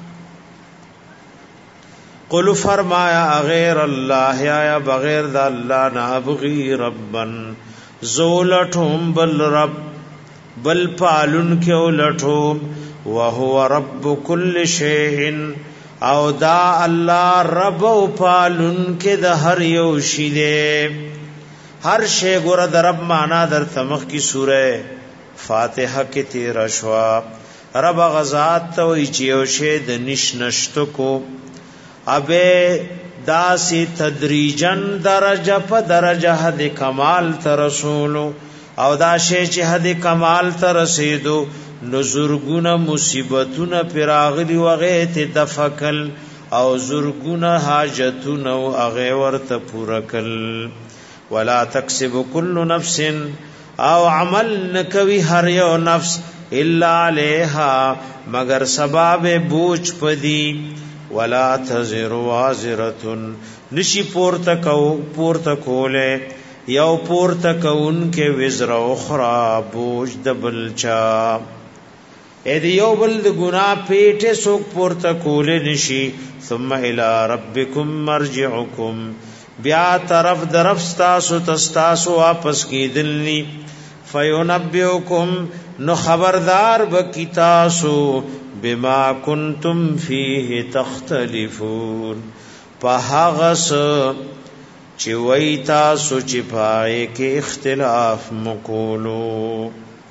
Speaker 1: قل فرمایا غیر الله یا بغیر د الله نه ابغي ربن زولتهم بل رب بل پالون کې ولټوم وهو رب كل شيء او دا الله رب او پالون کې د هر یو شی دی. هر شی ګور د رب معنا در تمخ کی سوره فاتحه کې تیر شوا. رب غزاد ته وی چې یو شی د نشنشتو کو ابه داسی تدریجن درجه په درجه حد کمال ته رسولو او دا شی چې حد کمال ته رسیدو نو زرګونه مصیبتونه پراغلی وغه ته دفکل او زرګونه حاجتونه هغه ورته پورا کل. ولا تکسب كل نفس او عمل نکوي هر یو نفس الا علیها مگر سبب بوج پدی. ولا تزر وازره نشی پورته کوله یو پورته کون کې وزر اخرى بوج د بلچا اې دی یو بل د ګناه پیټه سوک پورته کوله نشي. ثم الى ربکم مرجعکم بیا طرف درفستاسو تستاسو واپس کیدلنی فینبئکم نو خبردار بکی تاسو بما کنتم فیه تختلفون پهغس چی وی تاسو چی پائے کے اختلاف مکولو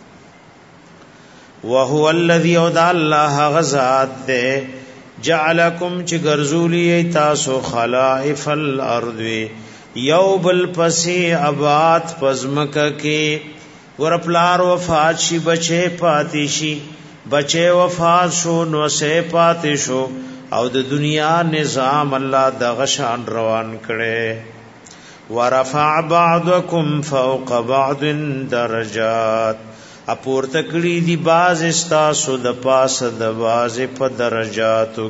Speaker 1: وهو الذي يودع الله غزاد دے جعلکم چی گرزولی تاسو خلائف الارض یو بل پسی آباد پزمک کے ورپلار وفات شی بچے پاتی شی بچے وفات شو نو سے پاتی شو او د دنیا نظام الله د غشان روان کړي ورفع بعضکم فوق بعض درجات اپور تکړی دی باز استاسو د پاس د باز په درجاتو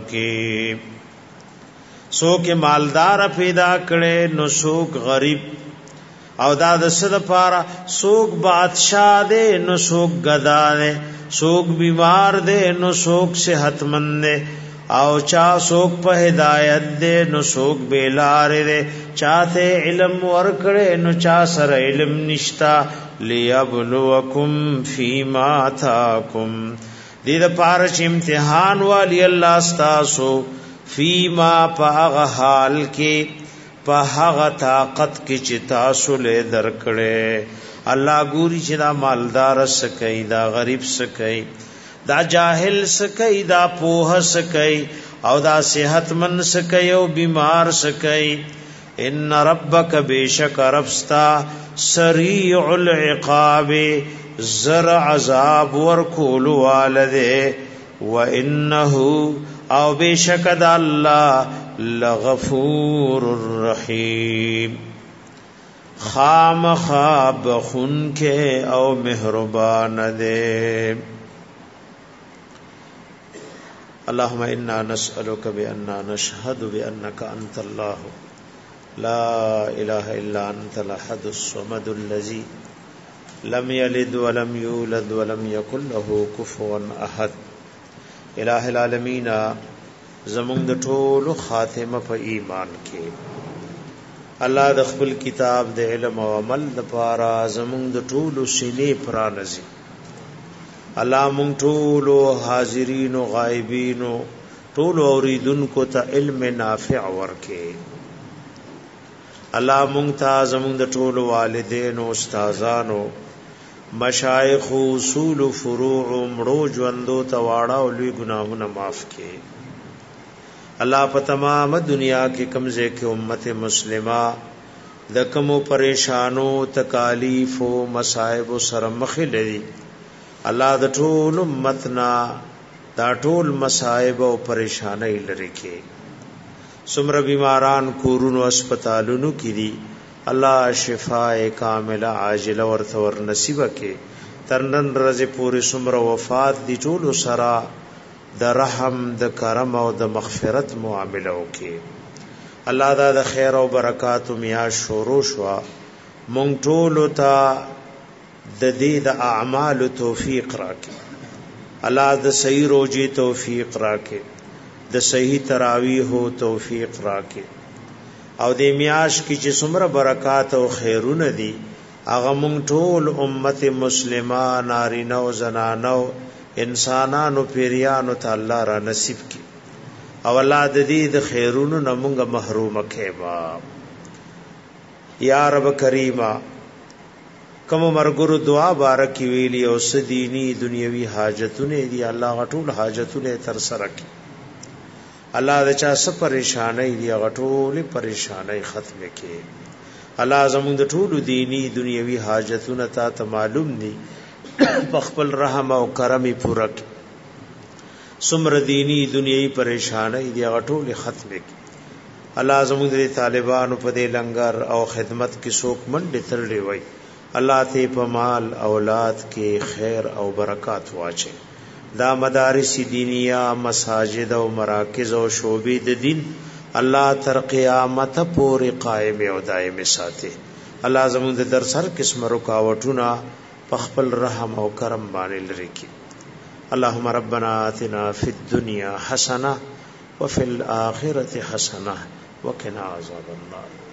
Speaker 1: کې سوک مالدار پیدا کړي نو سوک غریب او دا د صد پارا سوک بادشاہ دے نو سوک گدا دے سوک بیمار دے نو سوک صحت مند دے او چا سوک په ہدایت دے نو سوک بیلار دے چاہتے علم ورکڑے نو چا سر علم نشتا لیبلوکم فیما آتاکم دید پارچ امتحان والی اللہ استاسو فیما پاغ حال کے پاغ طاقت کی چتاسو لے درکڑے اللہ گوری چی دا مالدار سکی دا غریب سکی دا جاہل سکی دا پوہ سکی او دا صحت من سکی او بیمار سکی ان ربک بیشک ربستا سریع العقاب زر عذاب ورکول والده وانه او بیشک دا اللہ لغفور الرحیم خام خواب خون کے او مہربان دے اللهم انا نسألك بأننا نشهد بأنك أنت الله لا إله إلا أنت الأحد الصمد الذي لم يلد ولم يولد ولم يكن له كفوا أحد الہ العالمین زمونږ د ټولو خاتمه په ایمان کې الله د خپل کتاب د علم او عمل لپاره زمونږ د ټولو سینې پرانځي الله مونږ ټولو حاضرین او غایبین ټولو اوریدونکو ته علم نافع ورکړي الله مونږ ته زمونږ د ټولو والدین او استادانو مشایخ اصول فروع مړو ژوندو ته واړه او لوی ګناهونه معاف کړي الله په تمام دنیا کې کمزه کې امت مسلمه د کوم پریشانو تکالیف او مصائب سره مخ لري الله د ټول امتنا دا ټول مصائب او پریشانای لري کې سمره بیماران کورونو هسپتالونو کې دي الله شفاء کامله عاجله ورته ور نصیب کې ترنن رزه پوری سمره وفات دي ټول سرا د رحم د کرم او د مغفرت معاملو کې الله دا د خیر او برکات میا شروع شوا مونږ ټول ته د دې د اعمال توفیق راکې الله د صحیح روزي توفیق راکې د صحیح تراویح توفیق راکې او د میاش کې چې څومره برکات او خیرونه دي هغه مونږ ټول امت مسلمه نارینه او زنانو انسانانو پیریانو ته الله را نصیب کړي او الله د دې د خیرونو نه مونږه محروم کړي یا رب کریمه کوم مرګرو دعا بارکی ویلی او سدینی دنیوي حاجتونه دي الله غټول حاجتونه تر سره کی الله د چا څه پریشانای دي غټول پریشانای ختم کی الله زموږ د ټولو دینی دنیوي حاجتونه ته معلوم دي په خپل رحم او کرم پوره کی سمر دینی دنیوي پریشانای دي غټول ختم کی الله زموږ د طالبانو په دې لنګر او خدمت کې څوک منډه ترلې وای الله ته په مال اولاد کې خیر او برکات واچي دا مدارس دینیه مساجد او مراکز او شعبې د دین الله تر قیامت پورې قائم او دائم ساتي الله زموږ د در سر قسم رکاوټونه په خپل رحم او کرم باندې لري کی اللهم ربنا آتنا فی الدنيا حسنه وفي الاخره حسنه وقنا عذاب النار